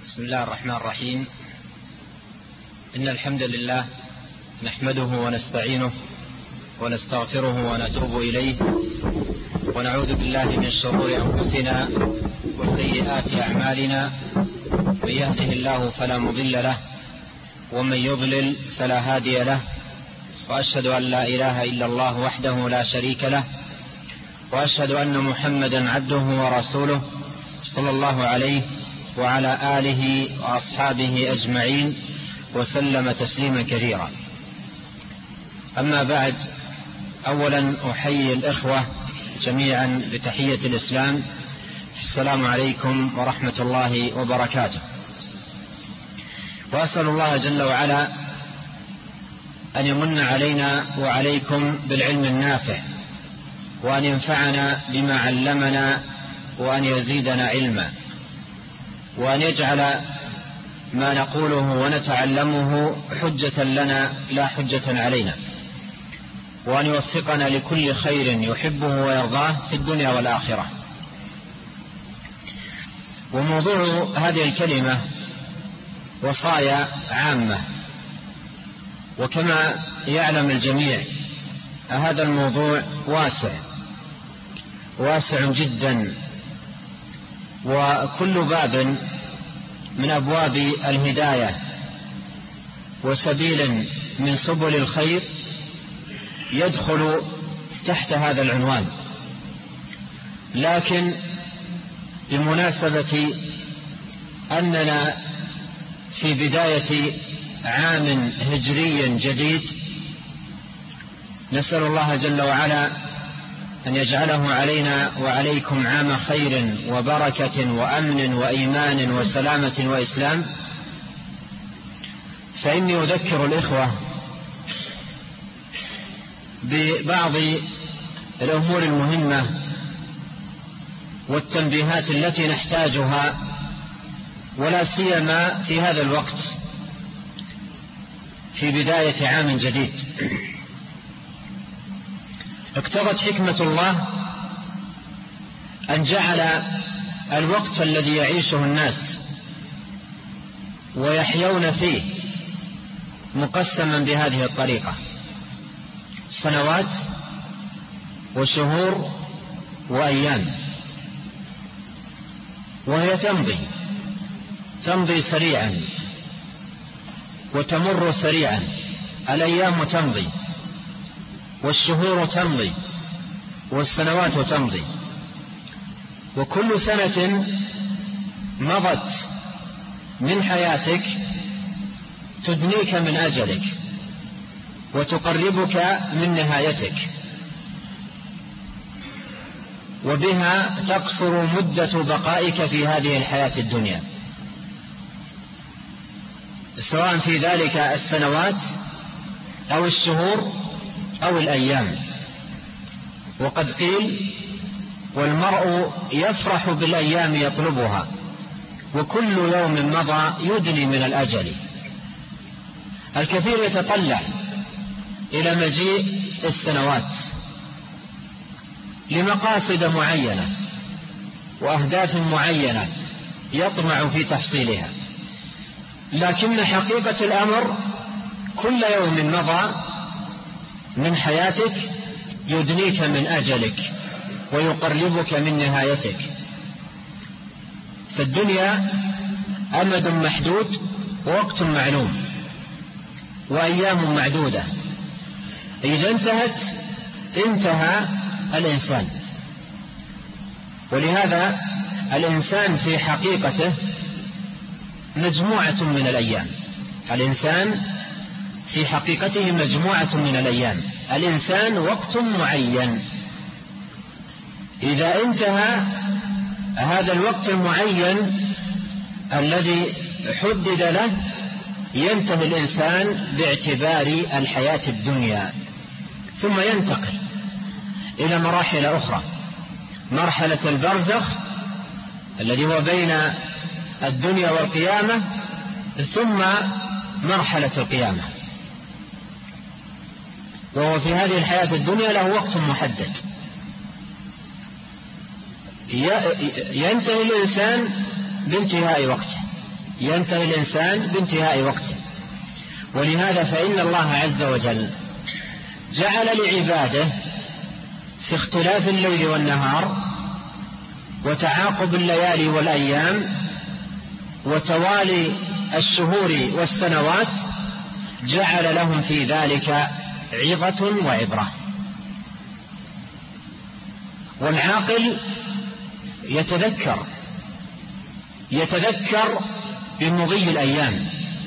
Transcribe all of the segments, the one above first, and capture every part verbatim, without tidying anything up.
بسم الله الرحمن الرحيم. إن الحمد لله نحمده ونستعينه ونستغفره ونتوب إليه ونعوذ بالله من شرور أنفسنا وسيئات أعمالنا، من يهده الله فلا مضل له ومن يضلل فلا هادي له، وأشهد أن لا إله إلا الله وحده لا شريك له، وأشهد أن محمدا عبده ورسوله صلى الله عليه وعلى آله وأصحابه أجمعين وسلم تسليما كثيرا. أما بعد، أولا أحيي الإخوة جميعا بتحية الإسلام، السلام عليكم ورحمة الله وبركاته. وأسأل الله جل وعلا أن يمن علينا وعليكم بالعلم النافع، وأن ينفعنا بما علمنا، وأن يزيدنا علما، وأن يجعل ما نقوله ونتعلمه حجة لنا لا حجة علينا، وأن يوفقنا لكل خير يحبه ويرضاه في الدنيا والآخرة. وموضوع هذه الكلمة وصايا عامة، وكما يعلم الجميع هذا الموضوع واسع واسع جدا، وكل باب من أبواب الهداية وسبيل من سبل الخير يدخل تحت هذا العنوان. لكن بمناسبة أننا في بداية عام هجري جديد، نسأل الله جل وعلا أن يجعله علينا وعليكم عام خير وبركة وأمن وإيمان وسلامة وإسلام، فإني أذكر الإخوة ببعض الأمور المهمة والتنبيهات التي نحتاجها، ولا سيما في هذا الوقت في بداية عام جديد. اقتضت حكمة الله أن جعل الوقت الذي يعيشه الناس ويحيون فيه مقسما بهذه الطريقة: سنوات وشهور وأيام، وهي تمضي تمضي سريعا وتمر سريعا. الأيام تمضي والشهور تمضي والسنوات تمضي، وكل سنة مضت من حياتك تدنيك من أجلك وتقربك من نهايتك، وبها تقصر مدة بقائك في هذه الحياة الدنيا، سواء في ذلك السنوات أو الشهور أو الأيام. وقد قيل: والمرء يفرح بالأيام يطلبها، وكل يوم مضى يدني من الأجل. الكثير يتطلع إلى مجيء السنوات لمقاصد معينة وأهداف معينة يطمع في تحصيلها، لكن حقيقة الأمر كل يوم مضى من حياتك يدنيك من أجلك ويقربك من نهايتك. فالدنيا أمد محدود ووقت معلوم وأيام معدودة، إذا انتهت انتهى الإنسان. ولهذا الإنسان في حقيقته مجموعة من الأيام. الإنسان في حقيقته مجموعة من الأيام. الإنسان وقت معين، إذا انتهى هذا الوقت المعين الذي حدد له ينتهي الإنسان باعتبار الحياة الدنيا، ثم ينتقل إلى مراحل أخرى: مرحلة البرزخ الذي هو بين الدنيا والقيامة، ثم مرحلة القيامة. وهو في هذه الحياة الدنيا له وقت محدد، ينتهي الإنسان بانتهاء وقته، ينتهي الإنسان بانتهاء وقته. ولهذا فإن الله عز وجل جعل لعباده في اختلاف الليل والنهار وتعاقب الليالي والأيام وتوالي الشهور والسنوات، جعل لهم في ذلك عظة وعبرة. والعاقل يتذكر يتذكر بمضي الأيام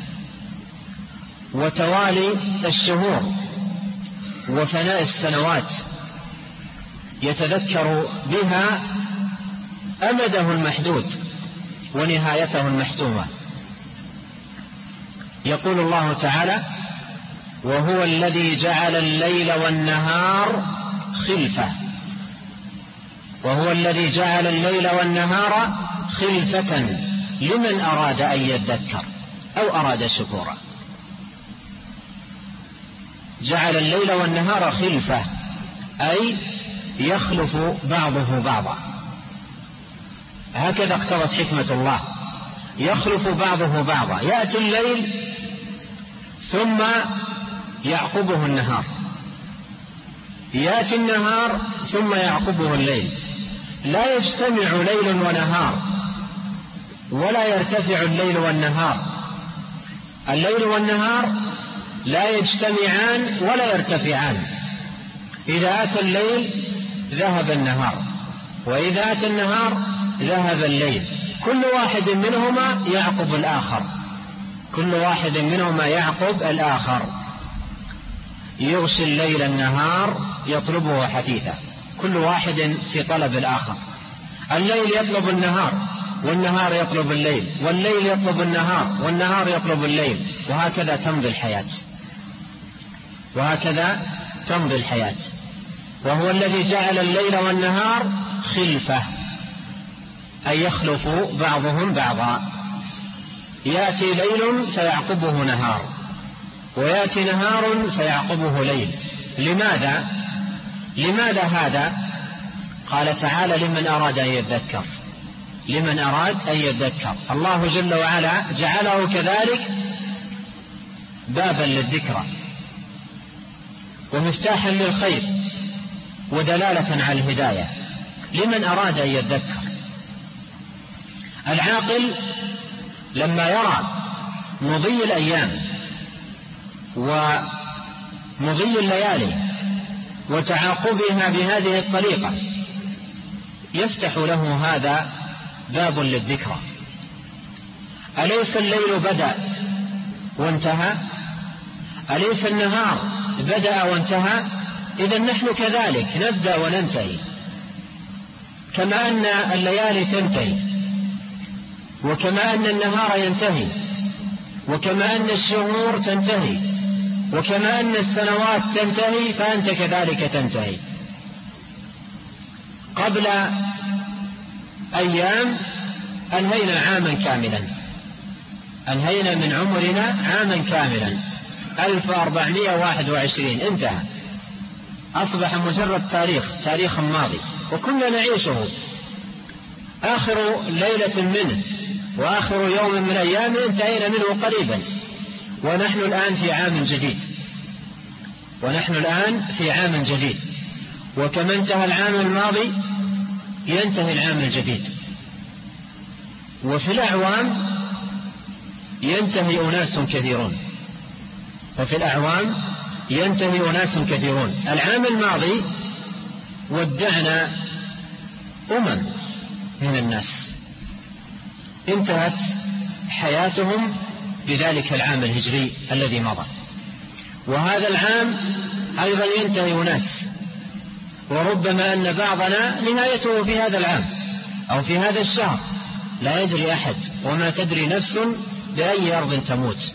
وتوالي الشهور وفناء السنوات، يتذكر بها أمده المحدود ونهايته المحتومة. يقول الله تعالى: وهو الذي جعل الليل والنهار خلفة وهو الذي جعل الليل والنهار خلفة لمن أراد أن يذكر أو أراد شكورا. جعل الليل والنهار خلفة أي يخلف بعضه بعضا، هكذا اقتضت حكمة الله، يخلف بعضه بعضا، يأتي الليل ثم يعقبه النهار، يأتي النهار ثم يعقبه الليل، لا يجتمع ليل ونهار ولا يرتفع الليل والنهار. الليل والنهار لا يجتمعان ولا يرتفعان، إذا أتى الليل ذهب النهار، وإذا أتى النهار ذهب الليل، كل واحد منهما يعقب الآخر، كل واحد منهما يعقب الآخر. يغشي الليل النهار يطلبه حثيثا، كل واحد في طلب الآخر. الليل يطلب النهار والنهار يطلب الليل، والليل يطلب النهار والنهار يطلب الليل، وهكذا تمضي الحياة، وهكذا تمضي الحياة. وهو الذي جعل الليل والنهار خلفة أي يخلف بعضهم بعضا، يأتي ليل فيعقبه نهار ويأتي نهار فيعقبه ليل. لماذا؟ لماذا هذا؟ قال تعالى: لمن أراد أن يذكر، لمن أراد أن يذكر. الله جل وعلا جعله كذلك بابا للذكرى ومفتاحا للخير ودلالة على الهداية لمن أراد أن يذكر. العاقل لما يرى مضي الأيام ومضي الليالي وتعاقبها بهذه الطريقة يفتح له هذا باب للذكرى. أليس الليل بدأ وانتهى؟ أليس النهار بدأ وانتهى؟ إذن نحن كذلك نبدأ وننتهي، كما أن الليالي تنتهي، وكما أن النهار ينتهي، وكما أن الشهور تنتهي، وكما أن السنوات تنتهي، فأنت كذلك تنتهي. قبل أيام أنهينا عاما كاملا، أنهينا من عمرنا عاما كاملا، ألف وأربعمائة وواحد وعشرين انتهى، أصبح مجرد تاريخ، تاريخ ماضي، وكنا نعيشه. آخر ليلة منه وآخر يوم من أيام انتهينا منه قريبا، ونحن الآن في عام جديد، ونحن الآن في عام جديد، وكما انتهى العام الماضي ينتهي العام الجديد. وفي الأعوام ينتهي أناس كثيرون، وفي الأعوام ينتهي أناس كثيرون. العام الماضي ودعنا أمم من الناس انتهت حياتهم بذلك العام الهجري الذي مضى، وهذا العام أيضا ينتهي أناس، وربما أن بعضنا نهايته في هذا العام أو في هذا الشهر، لا يدري أحد، وما تدري نفس بأي أرض تموت.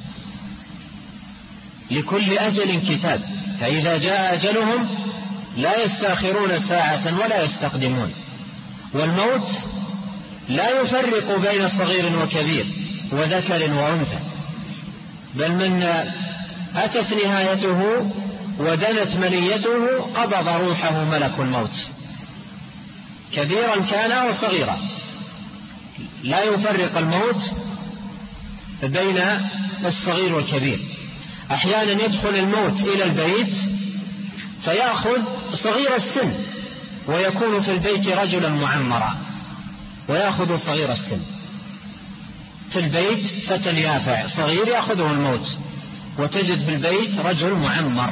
لكل أجل كتاب، فإذا جاء أجلهم لا يستأخرون ساعة ولا يستقدمون. والموت لا يفرق بين صغير وكبير وذكر وأنثى، بل من أتت نهايته ودنت منيته قبض روحه ملك الموت، كبيرا كان أو صغيرا، لا يفرق الموت بين الصغير والكبير. أحيانا يدخل الموت إلى البيت فيأخذ صغير السن ويكون في البيت رجلا معمرا، ويأخذ صغير السن في البيت، فتى يافع صغير يأخذه الموت، وتجد في البيت رجل معمر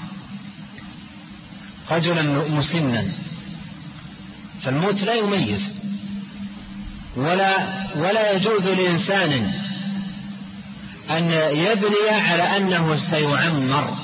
رجلا مسنا. فالموت لا يميز، ولا, ولا يجوز لإنسان أن يبني على أنه سيعمر،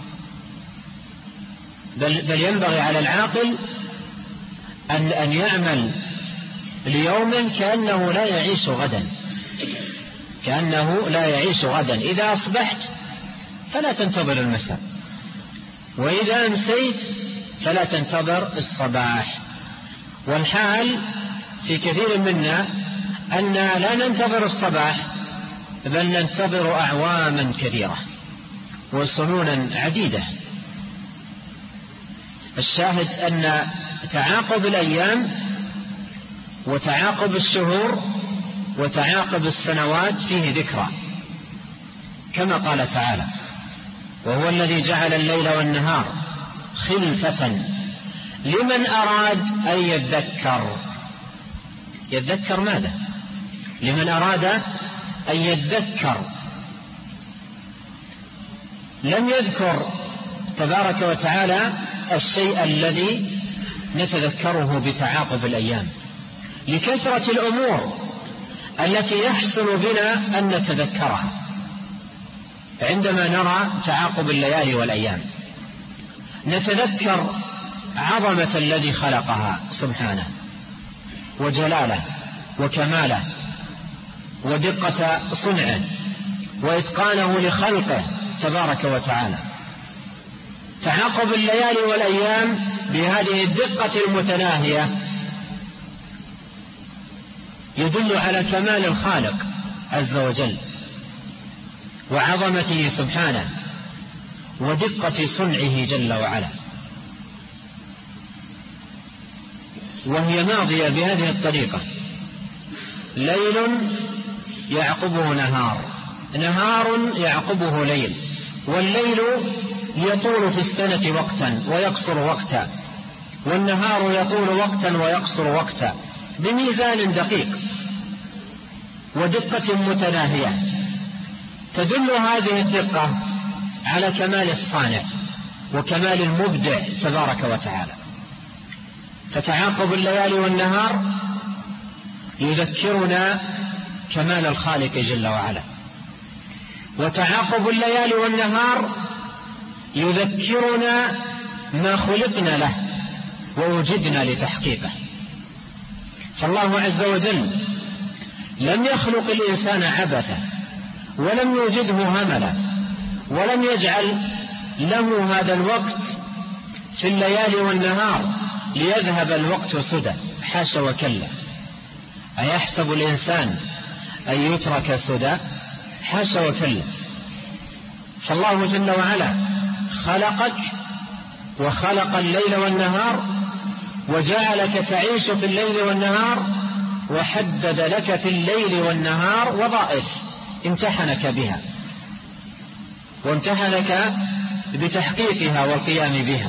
بل, بل ينبغي على العاقل أن, أن يعمل ليوم كأنه لا يعيش غدا، كأنه لا يعيش غدا. إذا أصبحت فلا تنتظر المساء، وإذا أمسيت فلا تنتظر الصباح. والحال في كثير منا أن لا ننتظر الصباح، بل ننتظر أعواما كثيرة وسنونا عديدة. الشاهد أن تعاقب الأيام وتعاقب الشهور وتعاقب السنوات فيه ذكرى، كما قال تعالى: وهو الذي جعل الليل والنهار خلفة لمن أراد أن يذكر. يذكر ماذا؟ لمن أراد أن يذكر. لم يذكر تبارك وتعالى الشيء الذي نتذكره بتعاقب الأيام، لكثرة الأمور التي يحسن بنا أن نتذكرها عندما نرى تعاقب الليالي والأيام. نتذكر عظمة الذي خلقها سبحانه، وجلاله وكماله ودقة صنعه وإتقانه لخلقه تبارك وتعالى. تعاقب الليالي والأيام بهذه الدقة المتناهية يدل على كمال الخالق عز وجل وعظمته سبحانه ودقة صنعه جل وعلا، وهي ماضية بهذه الطريقة: ليل يعقبه نهار، نهار يعقبه ليل، والليل يطول في السنة وقتا ويقصر وقتا، والنهار يطول وقتا ويقصر وقتا، بميزان دقيق ودقة متناهية. تدل هذه الدقة على كمال الصانع وكمال المبدع تبارك وتعالى. فتعاقب الليالي والنهار يذكرنا كمال الخالق جل وعلا، وتعاقب الليالي والنهار يذكرنا ما خلقنا له ووجدنا لتحقيقه. فالله عز وجل لم يخلق الإنسان عبثا، ولم يوجده هملا، ولم يجعل له هذا الوقت في الليالي والنهار ليذهب الوقت سدى، حاشا وكلا. أيحسب الإنسان أن يترك سدى؟ حاشا وكلا. فالله جل وعلا خلقك وخلق الليل والنهار، وجعلك تعيش في الليل والنهار، وحدد لك في الليل والنهار وظائف امتحنك بها، وامتحنك بتحقيقها والقيام بها.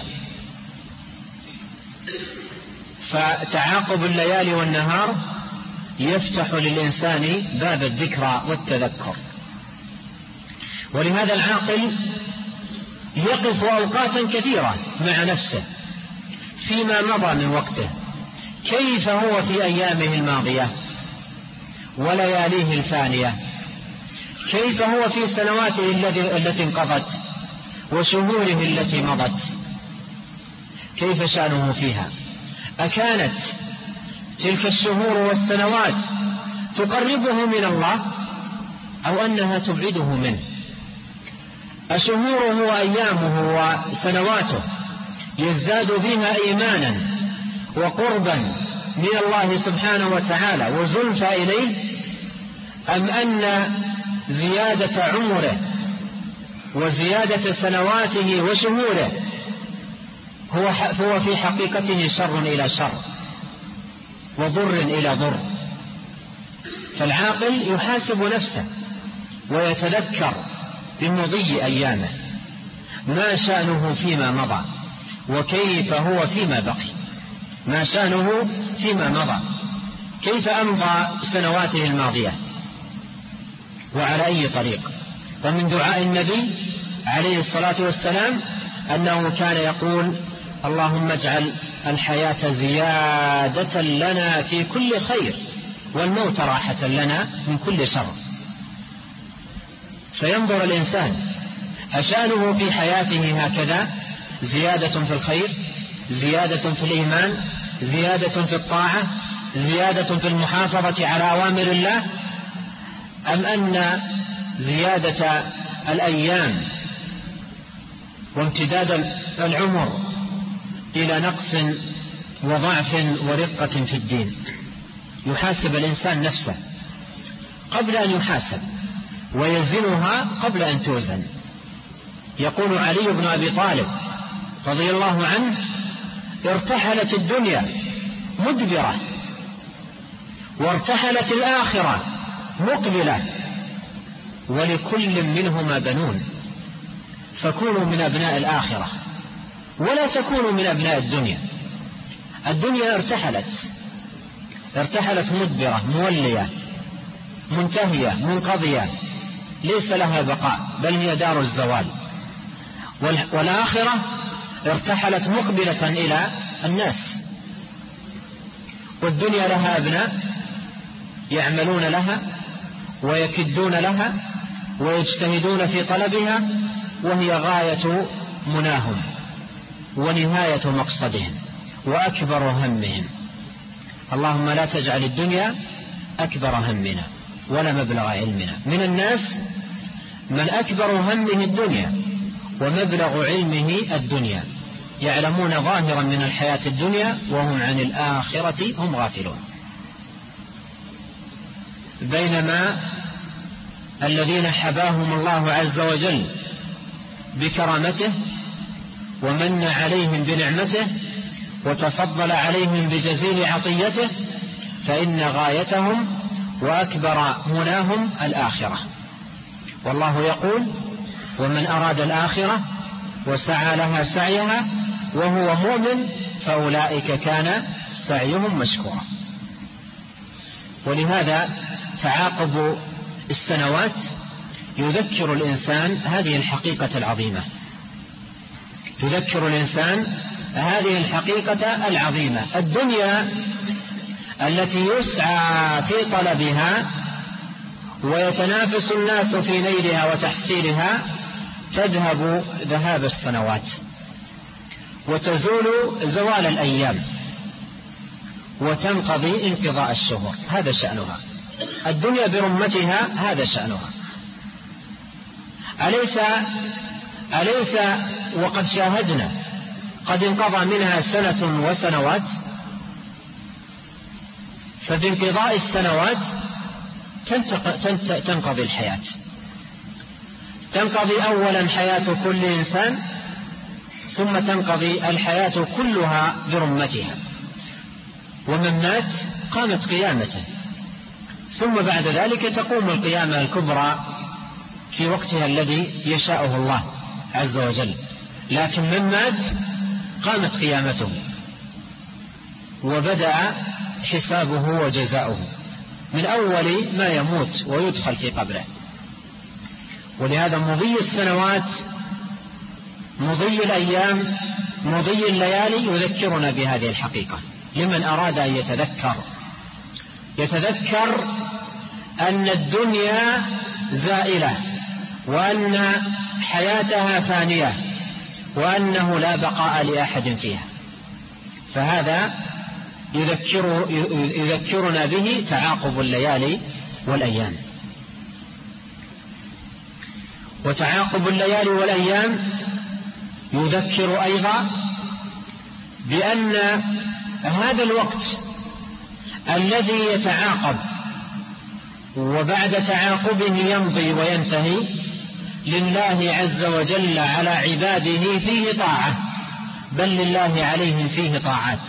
فتعاقب الليالي والنهار يفتح للإنسان باب الذكرى والتذكر. ولهذا العاقل يقف أوقاتا كثيرة مع نفسه فيما مضى من وقته، كيف هو في أيامه الماضية ولياليه الفانية، كيف هو في سنواته التي انقضت وشهوره التي مضت، كيف شأنه فيها. أكانت تلك الشهور والسنوات تقربه من الله أو أنها تبعده منه؟ أشهوره وأيامه وسنواته يزداد بها إيمانا وقربا من الله سبحانه وتعالى وزلفى إليه، أم أن زيادة عمره وزيادة سنواته وشهوره هو هو في حقيقته شر إلى شر وضر إلى ضر؟ فالعاقل يحاسب نفسه ويتذكر بمضي أيامه ما شأنه فيما مضى وكيف هو فيما بقي، ما شأنه فيما مضى، كيف أمضى سنواته الماضية وعلى أي طريق. ومن دعاء النبي عليه الصلاة والسلام أنه كان يقول: اللهم اجعل الحياة زيادة لنا في كل خير والموت راحة لنا من كل شر. فينظر الإنسان أشأنه في حياته هكذا، زيادة في الخير، زيادة في الإيمان، زيادة في الطاعة، زيادة في المحافظة على أوامر الله، أم أن زيادة الأيام وامتداد العمر إلى نقص وضعف ورقة في الدين. يحاسب الإنسان نفسه قبل أن يحاسب، ويزنها قبل أن توزن. يقول علي بن أبي طالب رضي الله عنه: ارتحلت الدنيا مدبرة وارتحلت الآخرة مقبلة ولكل منهما بنون، فكونوا من أبناء الآخرة ولا تكونوا من أبناء الدنيا. الدنيا ارتحلت ارتحلت مدبرة مولية منتهية منقضية، ليس لها بقاء بل هي دار الزوال. والآخرة ارتحلت مقبلة إلى الناس. والدنيا لها أبناء يعملون لها ويكدون لها ويجتهدون في طلبها، وهي غاية مناهم ونهاية مقصدهم وأكبر همهم. اللهم لا تجعل الدنيا أكبر همنا ولا مبلغ علمنا. من الناس من أكبر همه الدنيا ومبلغ علمه الدنيا، يعلمون ظاهرا من الحياة الدنيا وهم عن الآخرة هم غافلون. بينما الذين حباهم الله عز وجل بكرامته ومن عليهم بنعمته وتفضل عليهم بجزيل عطيته، فإن غايتهم وأكبر مناهم الآخرة. والله يقول: ومن أراد الآخرة وسعى لها سعيها وهو مؤمن فأولئك كان سعيهم مشكورا. ولهذا تعاقب السنوات يذكر الإنسان هذه الحقيقة العظيمة، يذكر الإنسان هذه الحقيقة العظيمة. الدنيا التي يسعى في طلبها ويتنافس الناس في نيلها وتحصيلها تذهب ذهاب السنوات وتزول زوال الأيام وتنقضي انقضاء الشهور. هذا شأنها الدنيا برمتها، هذا شأنها. أليس أليس وقد شاهدنا قد انقضى منها سنة وسنوات؟ فبانقضاء السنوات تنقضي الحياة. تنقضي أولا حياة كل إنسان، ثم تنقضي الحياة كلها برمتها. ومن مات قامت قيامته، ثم بعد ذلك تقوم القيامة الكبرى في وقتها الذي يشاءه الله عز وجل. لكن من مات قامت قيامته وبدأ حسابه وجزاؤه من أول ما يموت ويدخل في قبره. ولهذا مضي السنوات، مضي الأيام، مضي الليالي يذكرنا بهذه الحقيقة لمن أراد أن يتذكر يتذكر أن الدنيا زائلة وأن حياتها فانية وأنه لا بقاء لأحد فيها. فهذا يذكر يذكرنا به تعاقب الليالي والأيام. وتعاقب الليالي والأيام يذكر أيضا بأن هذا الوقت الذي يتعاقب وبعد تعاقبه يمضي وينتهي لله عز وجل على عباده فيه طاعة، بل لله عليهم فيه طاعات.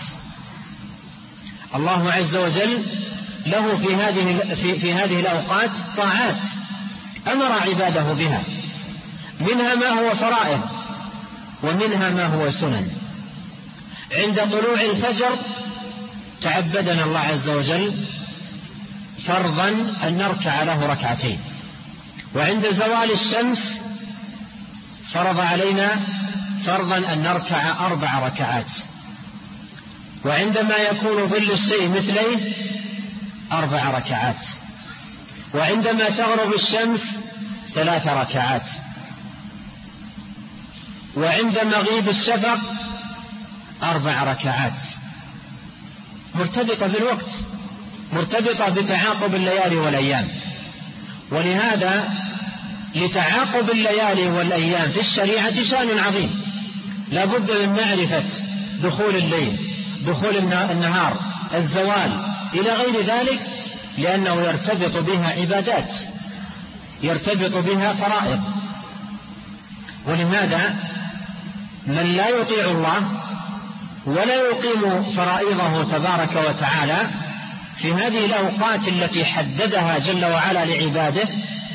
الله عز وجل له في هذه في, في هذه الأوقات طاعات أمر عباده بها، منها ما هو فرائض ومنها ما هو سنن. عند طلوع الفجر تعبدنا الله عز وجل فرضا أن نركع له ركعتين، وعند زوال الشمس فرض علينا فرضا أن نركع أربع ركعات، وعندما يكون ظل الشيء مثليه أربع ركعات، وعندما تغرب الشمس ثلاث ركعات، وعند مغيب الشفق أربع ركعات، مرتبطة بالوقت، مرتبطة بتعاقب الليالي والأيام. ولهذا لتعاقب الليالي والأيام في الشريعة شأن عظيم، لا بد من معرفة دخول الليل، دخول النهار، الزوال إلى غير ذلك، لأنه يرتبط بها عبادات، يرتبط بها فرائض. ولهذا من لا يطيع الله ولا يقيم فرائضه تبارك وتعالى في هذه الأوقات التي حددها جل وعلا لعباده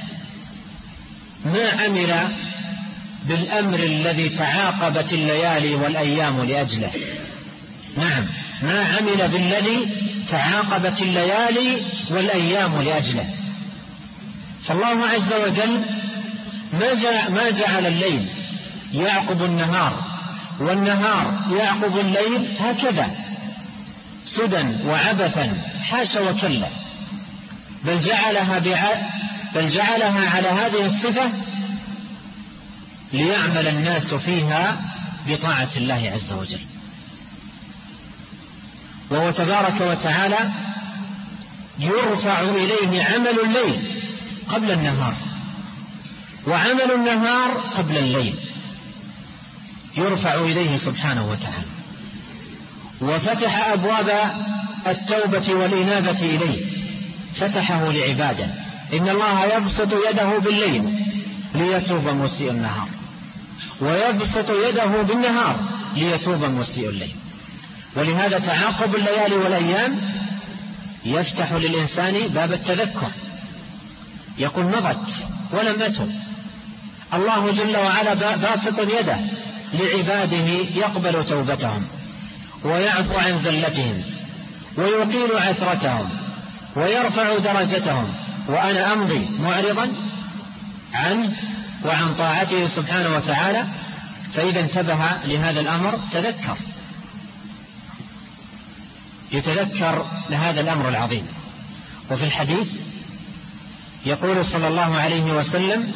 ما عمل بالأمر الذي تعاقبت الليالي والأيام لأجله. نعم، ما عمل بالذي تعاقبت الليالي والأيام لأجله. فالله عز وجل ما جعل الليل يعقب النهار والنهار يعقب الليل هكذا سدى وعبثا، حاشا وكلا، بل جعلها, بل جعلها على هذه الصفة ليعمل الناس فيها بطاعة الله عز وجل. وهو تبارك وتعالى يرفع إليه عمل الليل قبل النهار، وعمل النهار قبل الليل، يرفع إليه سبحانه وتعالى. وفتح أبواب التوبة والإنابة إليه، فتحه لعباده. إن الله يبسط يده بالليل ليتوب مسيء النهار، ويبسط يده بالنهار ليتوب مسيء الليل. ولهذا تعاقب الليالي والأيام يفتح للإنسان باب التذكر، يقول مضت ولم أتب. الله جل وعلا باسط يده لعباده يقبل توبتهم ويعفو عن زلتهم ويقيل عثرتهم ويرفع درجتهم، وأنا أمضي معرضا عنه وعن طاعته سبحانه وتعالى. فإذا انتبه لهذا الأمر تذكر، يتذكر لهذا الأمر العظيم. وفي الحديث يقول صلى الله عليه وسلم: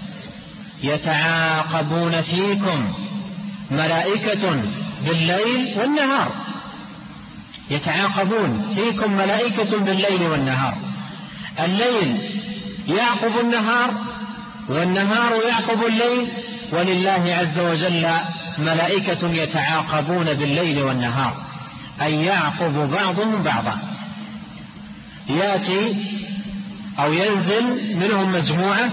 يتعاقبون فيكم ملائكة بالليل والنهار، يتعاقبون فيكم ملائكة بالليل والنهار. الليل يعقب النهار والنهار يعقب الليل، ولله عز وجل ملائكة يتعاقبون بالليل والنهار، أي يعقب بعضهم بعضا. يأتي أو ينزل منهم مجموعة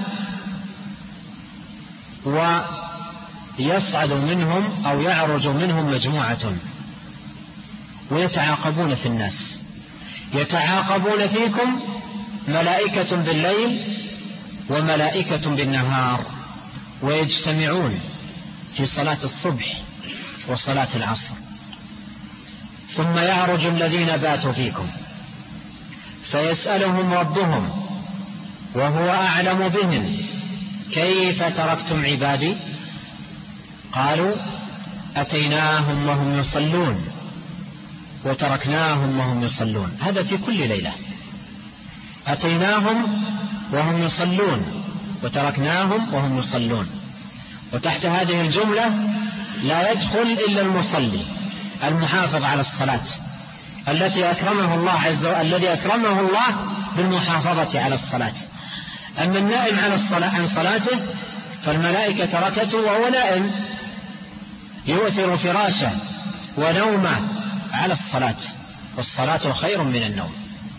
ويصعد منهم أو يعرج منهم مجموعة، ويتعاقبون في الناس. يتعاقبون فيكم ملائكة بالليل وملائكة بالنهار، ويجتمعون في صلاة الصبح وصلاة العصر. ثم يعرج الذين باتوا فيكم فيسألهم ربهم وهو أعلم بهم: كيف تركتم عبادي؟ قالوا: أتيناهم وهم يصلون وتركناهم وهم يصلون. هذا في كل ليلة، أتيناهم وهم يصلون وتركناهم وهم يصلون. وتحت هذه الجملة لا يدخل إلا المصلي المحافظ على الصلاة التي أكرمه الله عز وجل، الذي أكرمه الله بالمحافظة على الصلاة. أما النائم عن الصلاة عن صلاته فالملائكة تركته وهو نائم، يؤثر فراشه ونومه على الصلاة، والصلاة خير من النوم.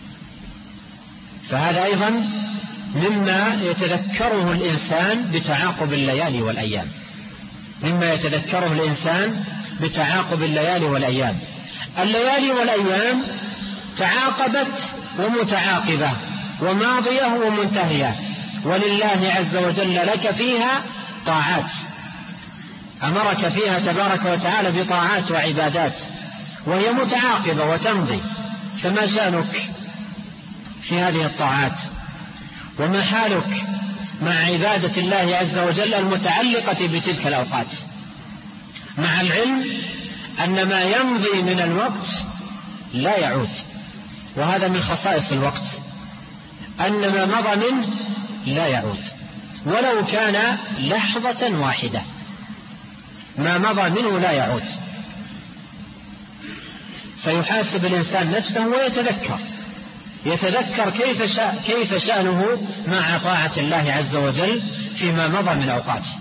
فهذا أيضا مما يتذكره الإنسان بتعاقب الليالي والأيام، مما يتذكره الإنسان بتعاقب الليالي والأيام. الليالي والأيام تعاقبت ومتعاقبة وماضية ومنتهية، ولله عز وجل لك فيها طاعات، أمرك فيها تبارك وتعالى بطاعات وعبادات وهي متعاقبة وتمضي، فما شأنك في هذه الطاعات؟ وما حالك مع عبادة الله عز وجل المتعلقة بتلك الأوقات، مع العلم أن ما يمضي من الوقت لا يعود؟ وهذا من خصائص الوقت، أن ما مضى منه لا يعود ولو كان لحظة واحدة، ما مضى منه لا يعود. فيحاسب الإنسان نفسه ويتذكر يتذكر كيف شا كيف شأنه مع طاعة الله عز وجل فيما مضى من أوقاته،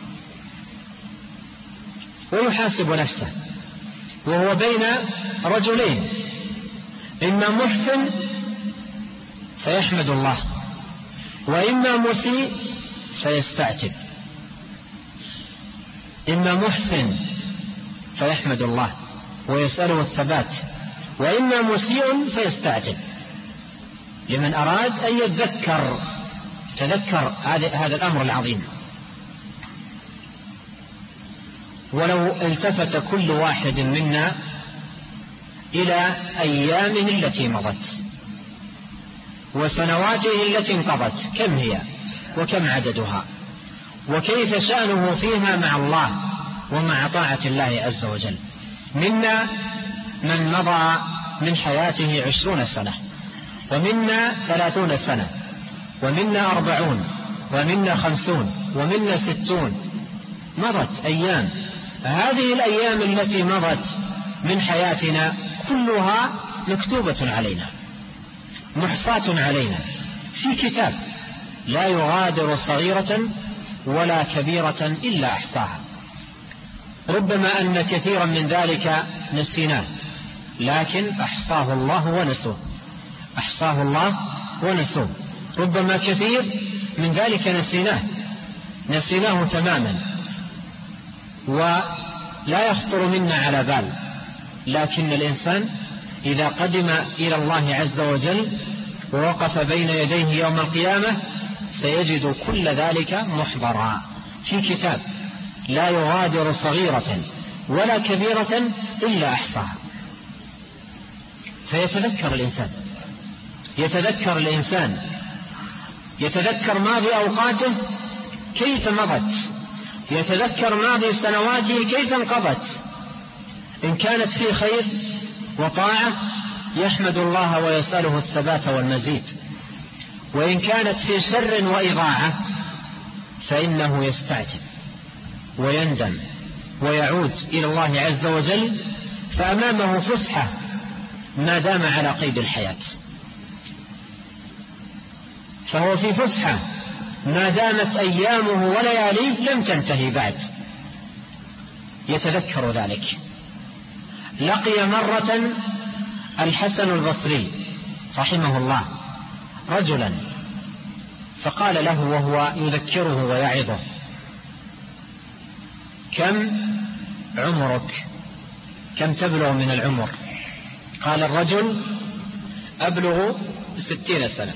ويحاسب نفسه وهو بين رجلين، إما محسن فيحمد الله، وإما مسيء فيستعتب. إما محسن فيحمد الله ويسأله الثبات، وإما مسيء فيستعتب، لمن أراد أن يتذكر تذكر هذا الأمر العظيم. ولو التفت كل واحد منا إلى أيامه التي مضت وسنواته التي انقضت، كم هي وكم عددها، وكيف شأنه فيها مع الله ومع طاعة الله عز وجل. منا من مضى من حياته عشرون سنة، ومنا ثلاثون سنة، ومنا أربعون، ومنا خمسون، ومنا ستون، مضت أيام. هذه الأيام التي مضت من حياتنا كلها مكتوبة علينا، محصاة علينا في كتاب لا يغادر صغيرة ولا كبيرة إلا أحصاها. ربما أن كثيرا من ذلك نسيناه، لكن أحصاه الله ونسوه، أحصاه الله ونسوه. ربما كثير من ذلك نسيناه نسيناه تماما ولا يخطر منا على بال، لكن الإنسان إذا قدم إلى الله عز وجل ووقف بين يديه يوم القيامة سيجد كل ذلك محضرا في كتاب لا يغادر صغيرة ولا كبيرة إلا أحصاها. فيتذكر الإنسان يتذكر الإنسان يتذكر ماضي أوقاته كيف مضت، يتذكر ماضي سنواته كيف انقضت. إن كانت في خير وطاعة يحمد الله ويسأله الثبات والمزيد، وإن كانت في شر وإضاعة فإنه يستعجب ويندم ويعود إلى الله عز وجل، فأمامه فسحة ما دام على قيد الحياة، فهو في فسحة ما دامت أيامه ولياليه لم تنتهي بعد. يتذكر ذلك. لقي مرة الحسن البصري رحمه الله رجلا فقال له وهو يذكره ويعظه: كم عمرك؟ كم تبلغ من العمر؟ قال الرجل: أبلغ ستين سنة.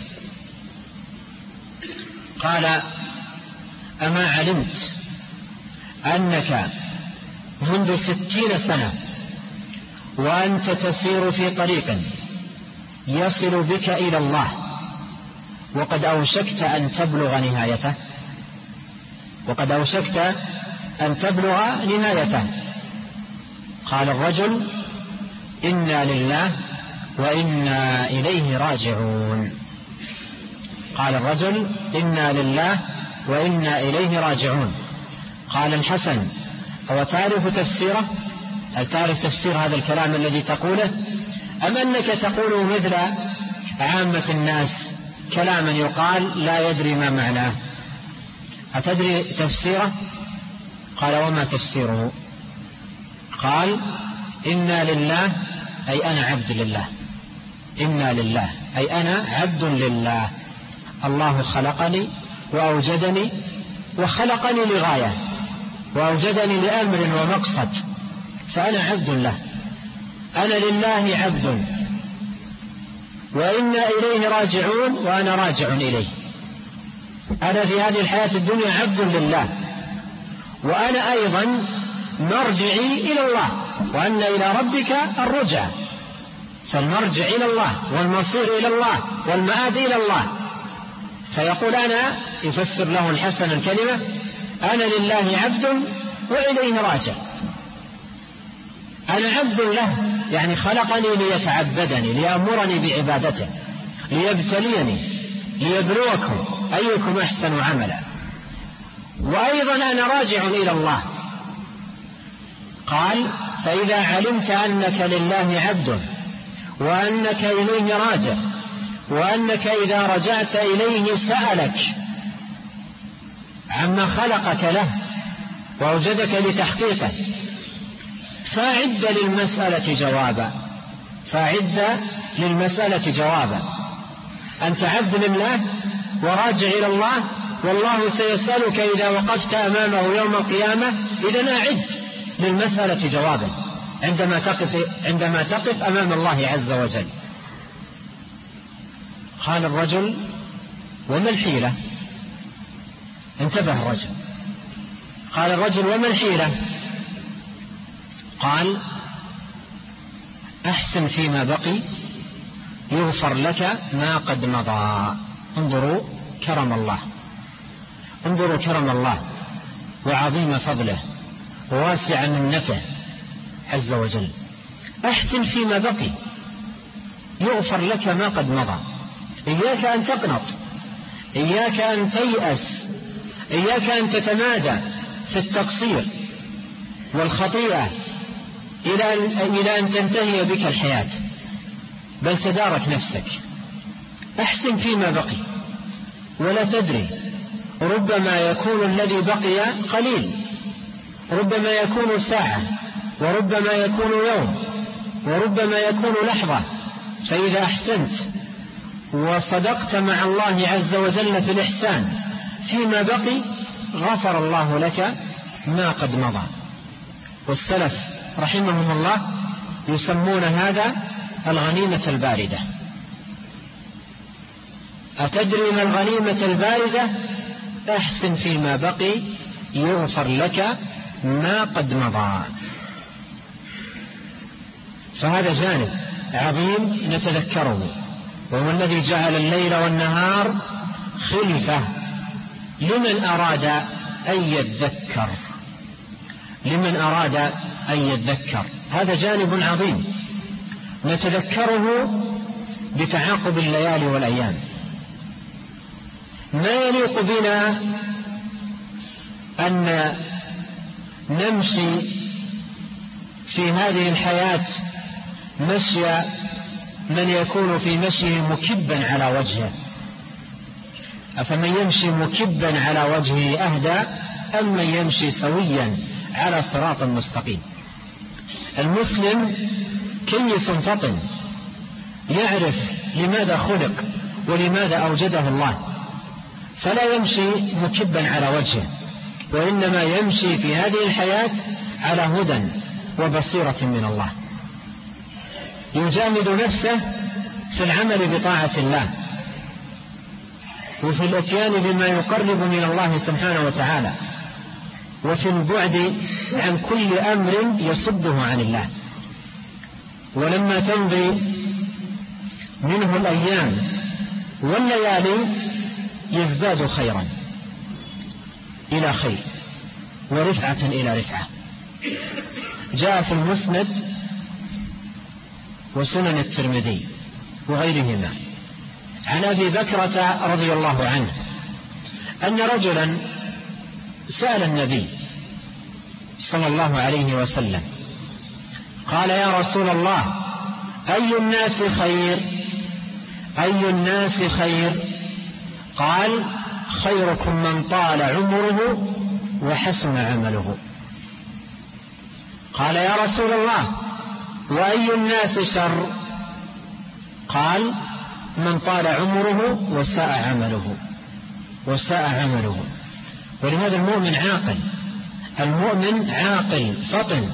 قال: أما علمت أنك منذ ستين سنة وأنت تسير في طريق يصل بك إلى الله وقد أوشكت أن تبلغ نهايته وقد أوشكت أن تبلغ نهايته؟ قال الرجل: إنا لله وإنا إليه راجعون. قال الرجل: إنا لله وإنا إليه راجعون. قال الحسن: أو تعرف تفسيره؟ هل تعرف تفسير هذا الكلام الذي تقوله، أم أنك تقول مثل عامة الناس كلاما يقال لا يدري ما معناه؟ أتدري تفسيره؟ قال: وما تفسيره؟ قال: إنا لله أي أنا عبد لله. إنا لله أي أنا عبد لله. الله خلقني وأوجدني وخلقني لغاية وأوجدني لأمر ومقصد، فأنا عبد له، أنا لله عبد، وإنا إليه راجعون وأنا راجع إليه. أنا في هذه الحياة الدنيا عبد لله، وأنا أيضا مرجعي إلى الله، وأن إلى ربك الرجع، فالمرجع إلى الله والمصير إلى الله والمآب إلى الله. فيقول أنا، يفسر له الحسن الكلمة: أنا لله عبد وإليه راجع. أنا عبد له، يعني خلقني ليتعبدني، ليأمرني بعبادته، ليبتليني، ليبلوكم أيكم أحسن عملا. وأيضا أنا راجع إلى الله. قال: فإذا علمت أنك لله عبد وأنك إليه راجع، وأنك إذا رجعت إليه سألك عما خلقك له وأوجدك لتحقيقه، فأعد للمسألة جوابا فأعد للمسألة جوابا أنت عبد لله وراجع إلى الله، والله سيسألك إذا وقفت أمامه يوم القيامة. إذن أعد للمسألة جوابا عندما تقف, عندما تقف أمام الله عز وجل. قال الرجل: وما الحيلة؟ انتبه الرجل. قال الرجل: وما الحيلة؟ قال: أحسن فيما بقي يغفر لك ما قد مضى. انظروا كرم الله، انظروا كرم الله وعظيم فضله وواسع منته عز وجل. أحسن فيما بقي يغفر لك ما قد مضى. إياك أن تقنط، إياك أن تيأس، إياك أن تتمادى في التقصير والخطيئة إلى أن, إلى أن تنتهي بك الحياة، بل تدارك نفسك. أحسن فيما بقي، ولا تدري، ربما يكون الذي بقي قليل، ربما يكون ساعة، وربما يكون يوم، وربما يكون لحظة. فإذا أحسنت وصدقت مع الله عز وجل في الإحسان فيما بقي، غفر الله لك ما قد مضى. والسلف رحمهم الله يسمون هذا الغنيمة الباردة. أتدري ما الغنيمة الباردة؟ أحسن فيما بقي يغفر لك ما قد مضى. فهذا جانب عظيم نتذكره، وهو الذي جعل الليل والنهار خلفة لمن أراد أن يذكر، لمن أراد أن يذكر. هذا جانب عظيم نتذكره بتعاقب الليالي والأيام. ما يليق بنا أن نمشي في هذه الحياة مشي من يكون في مشيه مكبا على وجهه. أفمن يمشي مكبا على وجهه أهدى أم من يمشي سويا على صراط مستقيم؟ المسلم كيس فطن، يعرف لماذا خلق ولماذا أوجده الله، فلا يمشي مكبا على وجهه، وإنما يمشي في هذه الحياة على هدى وبصيرة من الله، يجاهد نفسه في العمل بطاعة الله، وفي الاتيان بما يقرب من الله سبحانه وتعالى، وفي البعد عن كل أمر يصده عن الله. ولما تمضي منه الأيام والليالي يزداد خيرا إلى خير، ورفعة إلى رفعة. جاء في المسند وسنن الترمذي وغيرهما عن أبي بكرة رضي الله عنه أن رجلا سأل النبي صلى الله عليه وسلم قال: يا رسول الله، أي الناس خير؟ أي الناس خير؟ قال: خيركم من طال عمره وحسن عمله. قال: يا رسول الله، وأي الناس شر؟ قال: من طال عمره وساء عمله وساء عمله. ولهذا المؤمن عاقل، المؤمن عاقل فطن،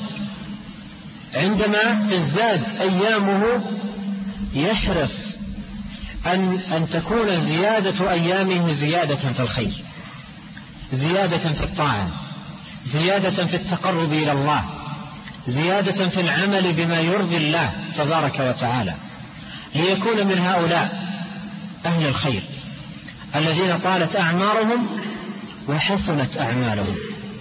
عندما تزداد أيامه يحرص أن, أن تكون زيادة أيامه زيادة في الخير، زيادة في الطاعة، زيادة في التقرب إلى الله، زيادة في العمل بما يرضي الله تبارك وتعالى، ليكون من هؤلاء أهل الخير الذين طالت أعمارهم وحسنت أعمالهم.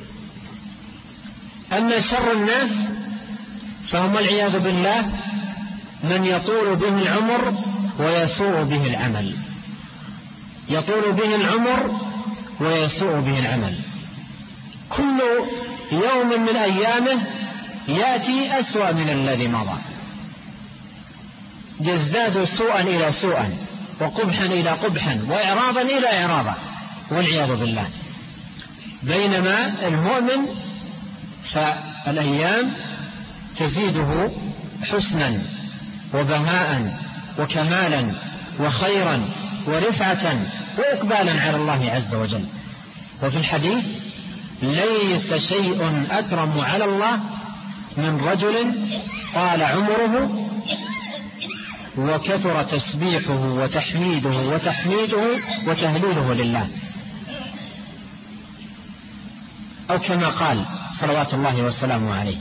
أما شر الناس فهم والعياذ بالله من يطول به العمر ويسوء به العمل، يطول به العمر ويسوء به العمل. كل يوم من أيامه يأتي أسوأ من الذي مضى، يزداد سوءا إلى سوءا، وقبحا إلى قبحا، وإعراضا إلى إعراضا، والعياذ بالله. بينما المؤمن فالأيام تزيده حسنا وبهاء وكمالا وخيرا ورفعة وإقبالا على الله عز وجل. وفي الحديث: ليس شيء أكرم على الله من رجل طال عمره وكثر تسبيحه وتحميده وتحميده وتهليله لله، أو كما قال صلوات الله وسلامه عليه.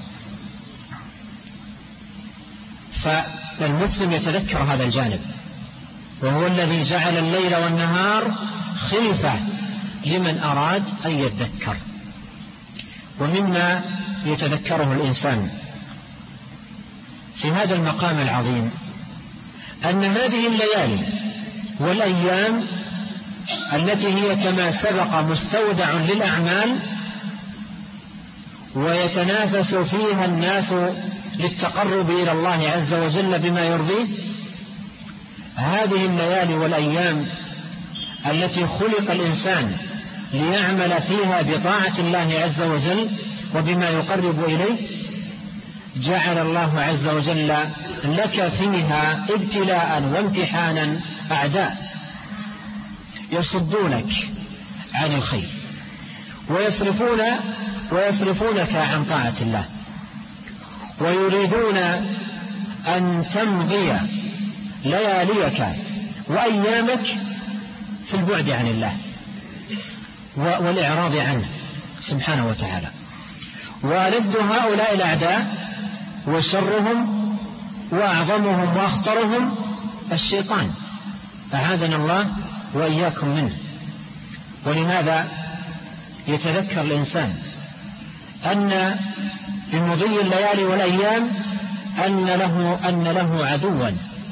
فالمسلم يتذكر هذا الجانب، وهو الذي جعل الليل والنهار خلفة لمن أراد أن يتذكر. ومما يتذكره الإنسان في هذا المقام العظيم أن هذه الليالي والأيام التي هي كما سبق مستودع للأعمال ويتنافس فيها الناس للتقرب إلى الله عز وجل بما يرضيه، هذه الليالي والأيام التي خلق الإنسان ليعمل فيها بطاعة الله عز وجل وبما يقرب إليه، جعل الله عز وجل لك فيها ابتلاء وامتحانا أعداء يصدونك عن الخير ويصرفون ويصرفونك عن طاعة الله، ويريدون أن تمضي لياليك وأيامك في البعد عن الله والإعراض عنه سبحانه وتعالى. ولد هؤلاء الأعداء وشرهم وأعظمهم وأخطرهم الشيطان، أعاذنا الله وإياكم منه. ولهذا يتذكر الإنسان أن بمضي الليالي والأيام أن له, أن له عدوا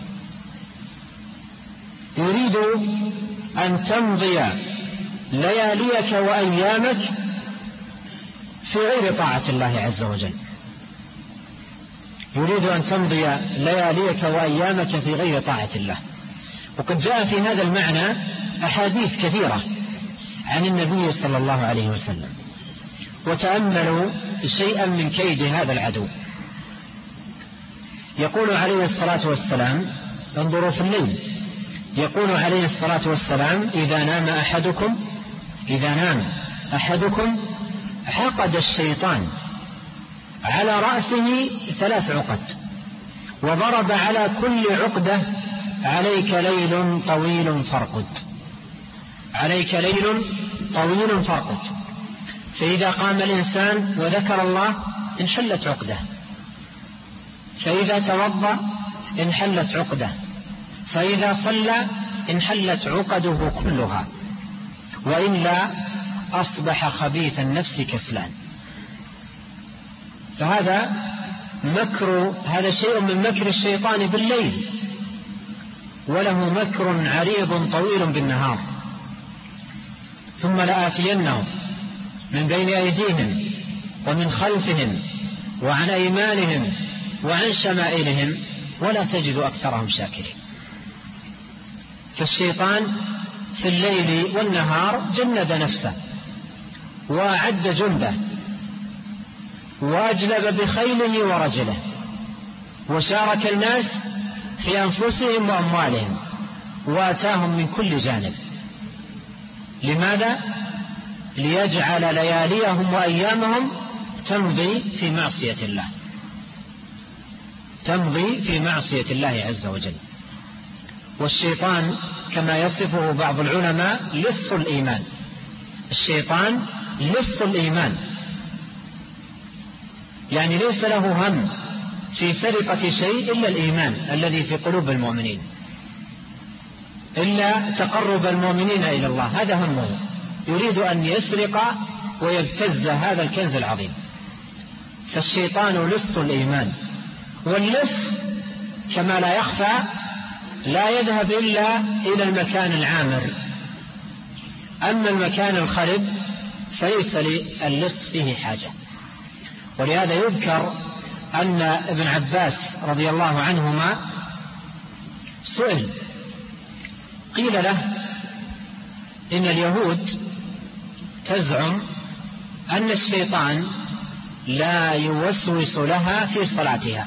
يريد أن تمضي لياليك وأيامك في غير طاعة الله عز وجل، يريد أن تمضي لياليك وأيامك في غير طاعة الله. وقد جاء في هذا المعنى أحاديث كثيرة عن النبي صلى الله عليه وسلم. وتأملوا شيئا من كيد هذا العدو. يقول عليه الصلاة والسلام: انظروا في الليل، يقول عليه الصلاة والسلام: إذا نام أحدكم إذا نام أحدكم عقد الشيطان على رأسه ثلاث عقد، وضرب على كل عقدة: عليك ليل طويل فارقد، عليك ليل طويل فارقد. فإذا قام الإنسان وذكر الله انحلت عقده، فإذا توضأ انحلت عقده، فإذا صلى انحلت عقده كلها، وإلا أصبح خبيث النفس كسلان. فهذا مكر هذا شيء من مكر الشيطان بالليل، وله مكر عريض طويل بالنهار. ثم لآتينهم من بين أيديهم ومن خلفهم وعن أيمانهم وعن شمائلهم ولا تجد أكثرهم شاكرين. فالشيطان في الليل والنهار جند نفسه وأعد جنده وأجلب بخيله ورجله، وشارك الناس في أنفسهم وأموالهم، وآتاهم من كل جانب. لماذا؟ ليجعل لياليهم وأيامهم تمضي في معصية الله، تمضي في معصية الله عز وجل. والشيطان كما يصفه بعض العلماء لص الإيمان. الشيطان لص الإيمان، يعني ليس له هم في سرقة شيء إلا الإيمان الذي في قلوب المؤمنين، إلا تقرب المؤمنين إلى الله، هذا همه، يريد أن يسرق ويبتز هذا الكنز العظيم. فالشيطان لص الإيمان، واللص كما لا يخفى لا يذهب إلا إلى المكان العامر، أما المكان الخرب فليس للص فيه حاجة. ولهذا يذكر أن ابن عباس رضي الله عنهما سئل، قيل له إن اليهود تزعم أن الشيطان لا يوسوس لها في صلاتها،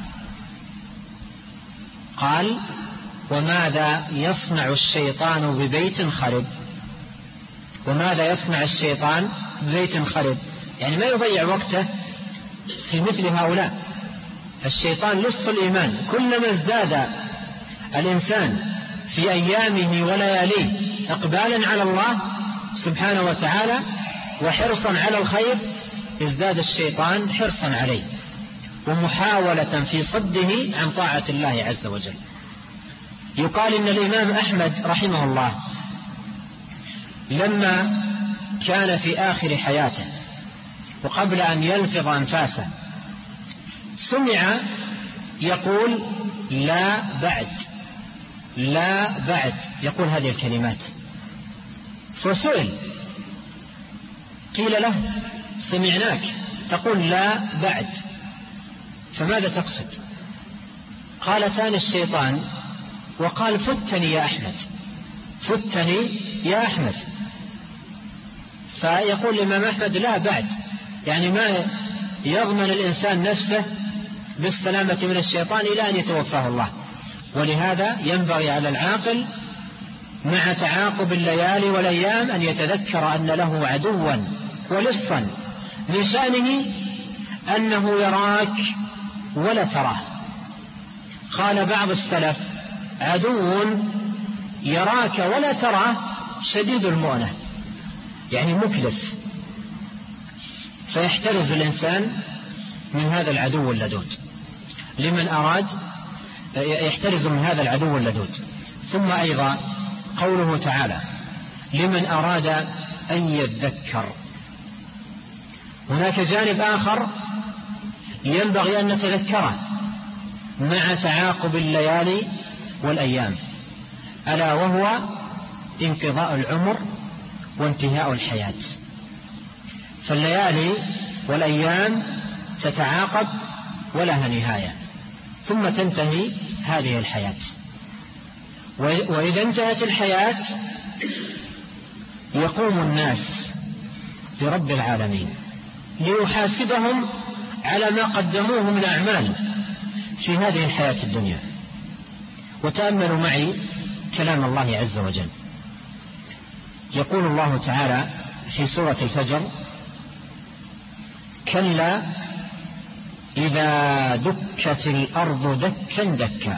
قال: وماذا يصنع الشيطان ببيت خرب؟ وماذا يصنع الشيطان ببيت خرب؟ يعني ما يضيع وقته في مثل هؤلاء. الشيطان لص الإيمان، كلما ازداد الإنسان في أيامه ولياليه إقبالا على الله سبحانه وتعالى وحرصا على الخير، ازداد الشيطان حرصا عليه ومحاولة في صده عن طاعة الله عز وجل. يقال إن الإمام أحمد رحمه الله لما كان في آخر حياته وقبل أن يلفظ أنفاسه سمع يقول: لا بعد، لا بعد، يقول هذه الكلمات. فسئل، قيل له: سمعناك تقول لا بعد، فماذا تقصد؟ قال: اتاني الشيطان وقال: فتني يا أحمد، فتني يا أحمد. فيقول الإمام أحمد: لا بعد، يعني ما يضمن الإنسان نفسه بالسلامة من الشيطان إلى أن يتوفاه الله. ولهذا ينبغي على العاقل مع تعاقب الليالي والأيام أن يتذكر أن له عدوا ولصا من شأنه أنه يراك ولا تراه. قال بعض السلف: عدو يراك ولا تراه شديد المؤنة، يعني مكلف، فيحترز الإنسان من هذا العدو اللدود. لمن أراد يحترز من هذا العدو اللدود. ثم أيضا قوله تعالى: لمن أراد أن يذكر. هناك جانب آخر ينبغي أن نتذكره مع تعاقب الليالي والأيام، ألا وهو انقضاء العمر وانتهاء الحياة. فالليالي والأيام تتعاقب ولها نهاية، ثم تنتهي هذه الحياة. وإذا انتهت الحياة يقوم الناس لرب العالمين ليحاسبهم على ما قدموه من أعمال في هذه الحياة الدنيا. وتأملوا معي كلام الله عز وجل. يقول الله تعالى في سورة الفجر: كلا إذا دكت الأرض دكا دكا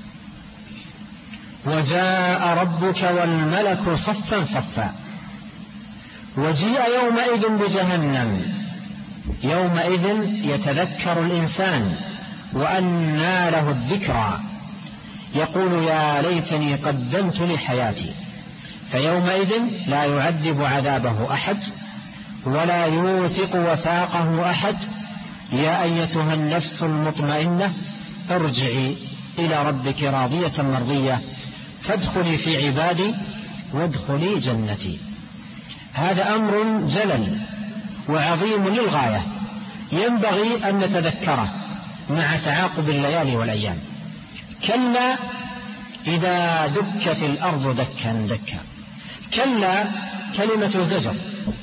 وجاء ربك والملك صفا صفا وجيء يومئذ بجهنم يومئذ يتذكر الإنسان وأنى له الذكرى يقول يا ليتني قدمت لحياتي فيومئذ لا يعذب عذابه أحد ولا يوثق وثاقه أحد يا أيتها النفس المطمئنة ارجعي إلى ربك راضية مرضية فادخلي في عبادي وادخلي جنتي. هذا أمر جلل وعظيم للغاية ينبغي أن نتذكره مع تعاقب الليالي والأيام. كلا إذا دكت الأرض دكا دكا. كلا كلمة زجر،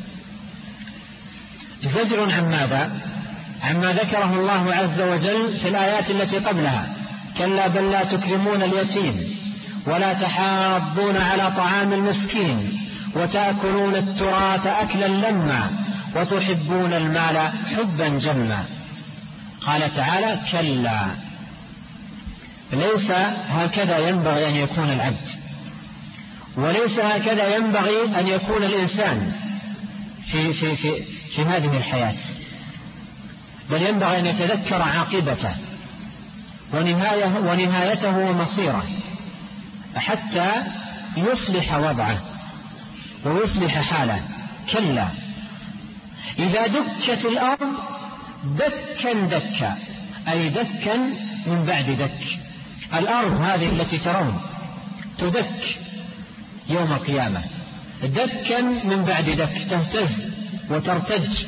زجر عن ماذا؟ عما ذكره الله عز وجل في الآيات التي قبلها: كلا بل لا تكرمون اليتيم ولا تحاضون على طعام المسكين وتأكلون التراث أكلا لما وتحبون المال حبا جما. قال تعالى: كلا. ليس هكذا ينبغي أن يكون العبد، وليس هكذا ينبغي أن يكون الإنسان في, في, في, في هذه الحياة، بل ينبغي أن يتذكر عاقبته ونهاية ونهايته ومصيره حتى يصلح وضعه ويصلح حاله. كلا إذا دكت الأرض دكا دكا، أي دكا من بعد دك. الأرض هذه التي ترون تدك يوم القيامة دكا من بعد دك، تهتز وترتج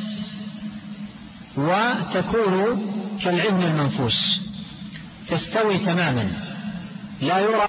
وتكون كالعهن المنفوش، تستوي تماما لا يرى.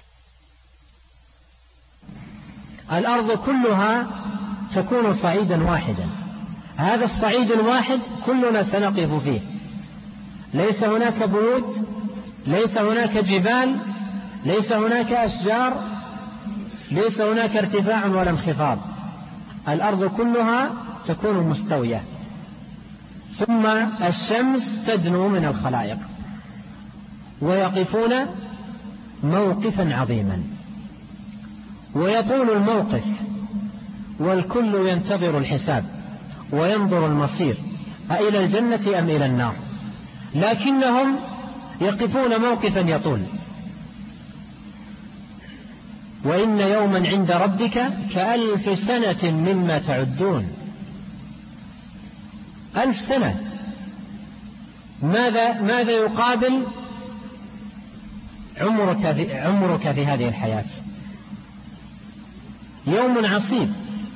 الأرض كلها تكون صعيدا واحدا، هذا الصعيد الواحد كلنا سنقف فيه، ليس هناك بيوت، ليس هناك جبال، ليس هناك أشجار، ليس هناك ارتفاع ولا انخفاض، الأرض كلها تكون مستوية. ثم الشمس تدنو من الخلائق ويقفون موقفا عظيما، ويطول الموقف والكل ينتظر الحساب وينظر المصير أإلى الجنة أم إلى النار، لكنهم يقفون موقفا يطول. وإن يوما عند ربك كألف سنة مما تعدون. ألف سنة، ماذا, ماذا يقابل عمرك في, عمرك في هذه الحياة؟ يوم عصيب،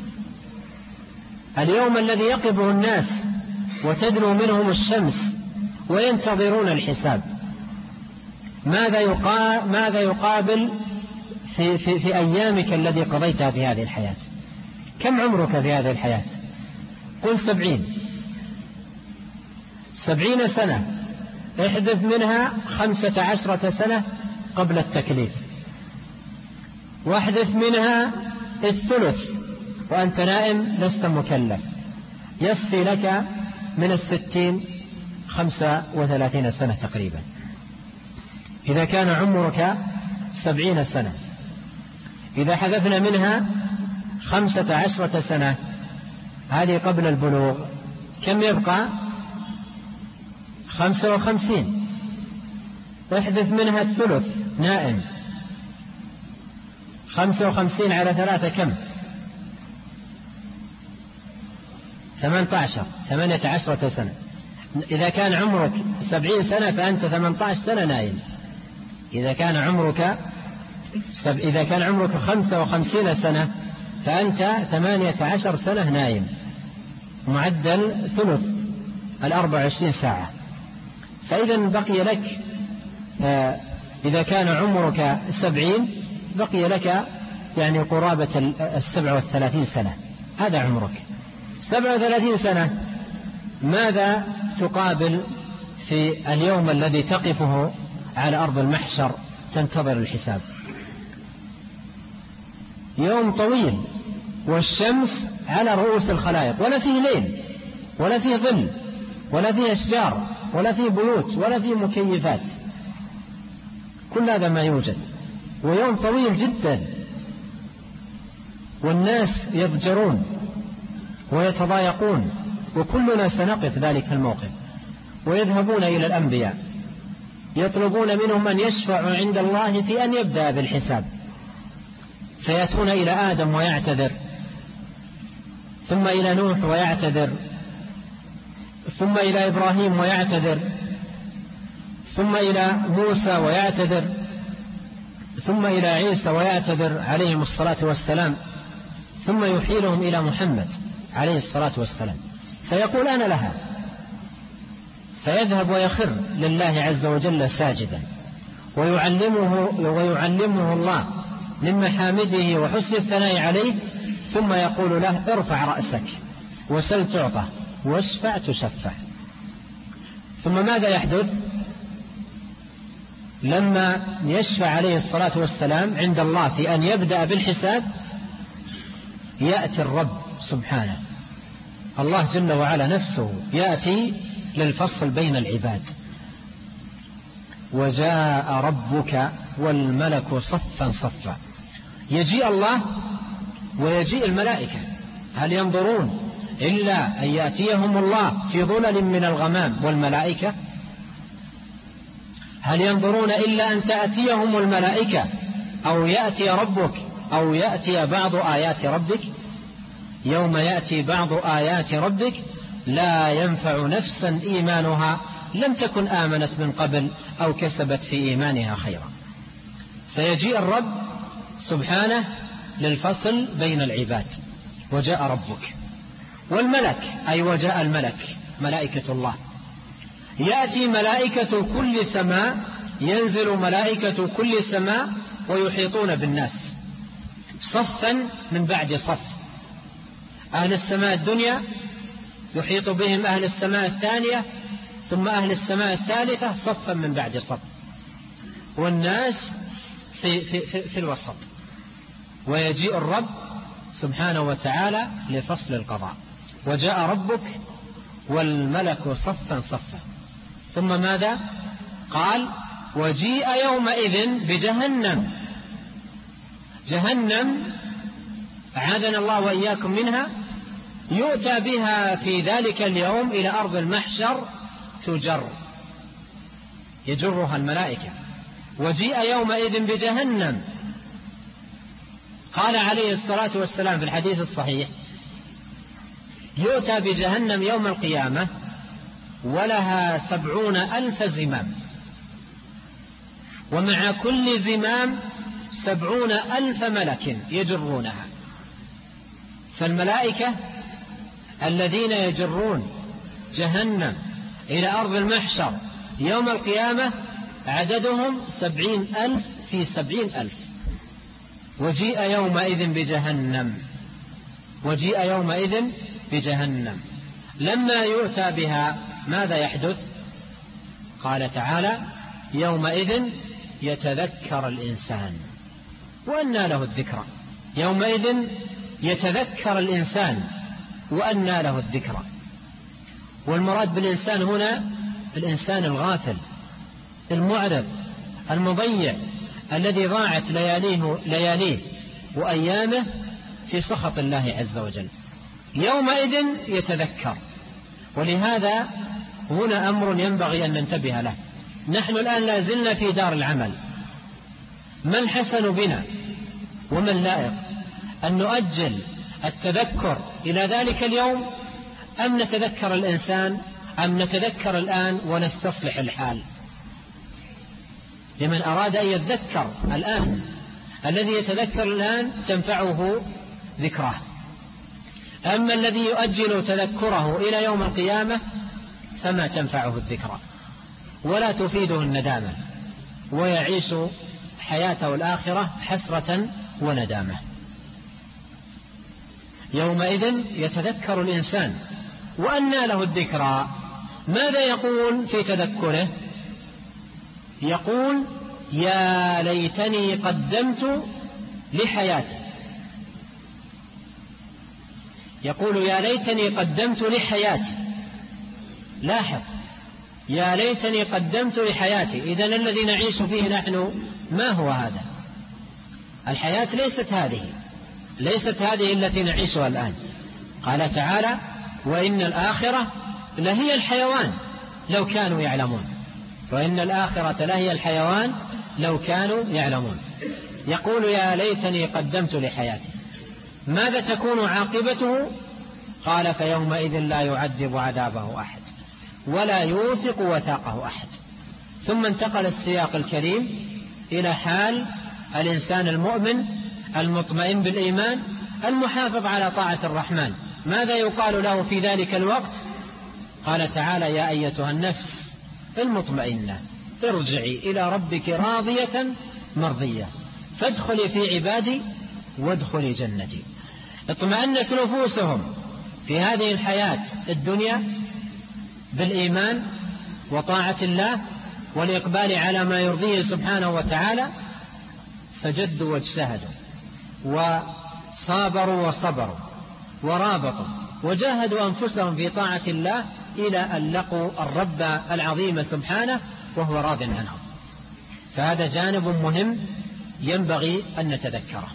اليوم الذي يقفه الناس وتدنو منهم الشمس وينتظرون الحساب. ماذا يقابل, ماذا يقابل في, في, في أيامك الذي قضيتها في هذه الحياة؟ كم عمرك في هذه الحياة؟ قل سبعين سبعين سنة، احذف منها خمسة عشرة سنة قبل التكليف، واحذف منها الثلث وأنت نائم لست مكلف، يصفي لك من الستين خمسة وثلاثين سنة تقريبا. إذا كان عمرك سبعين سنة، إذا حذفنا منها خمسة عشرة سنة هذه قبل البلوغ، كم يبقى؟ خمسة وخمسين. احذف منها الثلث نائم، خمسة وخمسين على ثلاثة كم؟ ثمانية عشر ثمانية عشرة سنة. إذا كان عمرك سبعين سنة فأنت ثمانية عشر سنة نائم. إذا كان عمرك سب... إذا كان عمرك خمسة وخمسين سنة فأنت ثمانية عشر سنة نائم، معدل ثلث الأربع وعشرين ساعة. فإذا بقي لك آه إذا كان عمرك سبعين بقي لك يعني قرابة السبع والثلاثين سنة، هذا عمرك سبع وثلاثين سنة. ماذا تقابل في اليوم الذي تقفه على أرض المحشر تنتظر الحساب؟ يوم طويل والشمس على رؤوس الخلائق، ولا فيه ليل ولا فيه ظل ولا فيه أشجار ولا فيه بيوت ولا فيه مكيفات، كل هذا ما يوجد. ويوم طويل جدا، والناس يضجرون ويتضايقون، وكلنا سنقف ذلك الموقف. ويذهبون إلى الأنبياء يطلبون منهم أن يشفعوا عند الله في أن يبدأ بالحساب، فيأتون إلى آدم ويعتذر، ثم إلى نوح ويعتذر، ثم إلى إبراهيم ويعتذر، ثم إلى موسى ويعتذر، ثم إلى عيسى ويعتذر عليهم الصلاة والسلام، ثم يحيلهم إلى محمد عليه الصلاة والسلام فيقول أنا لها، فيذهب ويخر لله عز وجل ساجدا، ويعلمه, ويعلمه الله من محامده وحسن الثناء عليه، ثم يقول له ارفع رأسك وسل تعطى واشفع تشفع. ثم ماذا يحدث لما يشفع عليه الصلاة والسلام عند الله في أن يبدأ بالحساب؟ يأتي الرب سبحانه، الله جل وعلا نفسه يأتي للفصل بين العباد، وجاء ربك والملك صفا صفا. يجيء الله ويجيء الملائكة، هل ينظرون إلا أن يأتيهم الله في ظلل من الغمام والملائكة؟ هل ينظرون إلا أن تأتيهم الملائكة أو يأتي ربك أو يأتي بعض آيات ربك؟ يوم يأتي بعض آيات ربك لا ينفع نفسا إيمانها لم تكن آمنت من قبل أو كسبت في إيمانها خيرا. فيجيء الرب سبحانه للفصل بين العباد، وجاء ربك. والملك أي وجاء الملك، ملائكة الله، يأتي ملائكة كل سماء، ينزل ملائكة كل سماء ويحيطون بالناس صفا من بعد صف. أهل السماء الدنيا يحيط بهم أهل السماء الثانية، ثم أهل السماء الثالثة صفا من بعد صف، والناس في, في, في, في الوسط. ويجيء الرب سبحانه وتعالى لفصل القضاء. وجاء ربك والملك صفا صفا. ثم ماذا قال؟ وجيء يومئذ بجهنم. جهنم أعاذنا الله وإياكم منها. يؤتى بها في ذلك اليوم إلى أرض المحشر تجر، يجرها الملائكة. وجيء يومئذ بجهنم. قال عليه الصلاة والسلام في الحديث الصحيح: يؤتى بجهنم يوم القيامة ولها سبعون ألف زمام، ومع كل زمام سبعون ألف ملك يجرونها. فالملائكة الذين يجرون جهنم إلى أرض المحشر يوم القيامة عددهم سبعين ألف في سبعين ألف. وجيء يومئذ بجهنم. وجيء يومئذ بجهنم. لما يؤتى بها ماذا يحدث؟ قال تعالى: يومئذ يتذكر الإنسان وأنى له الذكرى. يومئذ يتذكر الإنسان وأنى له الذكرى. والمراد بالإنسان هنا الإنسان الغافل المعرض المضيع الذي ضاعت لياليه, لياليه وأيامه في سخط الله عز وجل. يومئذ يتذكر. ولهذا هنا أمر ينبغي أن ننتبه له. نحن الآن لا زلنا في دار العمل. ما الحسن بنا وما اللائق؟ أن نؤجل التذكر إلى ذلك اليوم، أم نتذكر الإنسان، أم نتذكر الآن ونستصلح الحال؟ لمن أراد أن يتذكر الآن، الذي يتذكر الآن تنفعه ذكره. أما الذي يؤجل تذكره إلى يوم القيامة فما تنفعه الذكرى ولا تفيده الندامة، ويعيش حياته الآخرة حسرة وندامة. يومئذ يتذكر الإنسان وأنى له الذكرى. ماذا يقول في تذكره؟ يقول: يا ليتني قدمت لحياتي. يقول: يا ليتني قدمت لحياتي. لاحظ: يا ليتني قدمت لحياتي. إذن الذي نعيش فيه نحن ما هو هذا؟ الحياة ليست هذه، ليست هذه التي نعيشها الآن. قال تعالى: وإن الآخرة لهي الحيوان لو كانوا يعلمون. وإن الآخرة لهي الحيوان لو كانوا يعلمون. يقول: يا ليتني قدمت لحياتي. ماذا تكون عاقبته؟ قال: فيومئذ لا يعذب عذابه أحد ولا يوثق وثاقه أحد. ثم انتقل السياق الكريم إلى حال الإنسان المؤمن المطمئن بالإيمان المحافظ على طاعة الرحمن. ماذا يقال له في ذلك الوقت؟ قال تعالى: يا أيتها النفس المطمئنة ارجعي إلى ربك راضية مرضية فادخلي في عبادي وادخلي جنتي. اطمأنت نفوسهم في هذه الحياة الدنيا بالإيمان وطاعة الله والإقبال على ما يرضيه سبحانه وتعالى، فجدوا واجتهدوا وصابروا وصبروا ورابطوا وجاهدوا أنفسهم في طاعة الله إلى أن لقوا الرب العظيم سبحانه وهو راض عنهم. فهذا جانب مهم ينبغي أن نتذكره.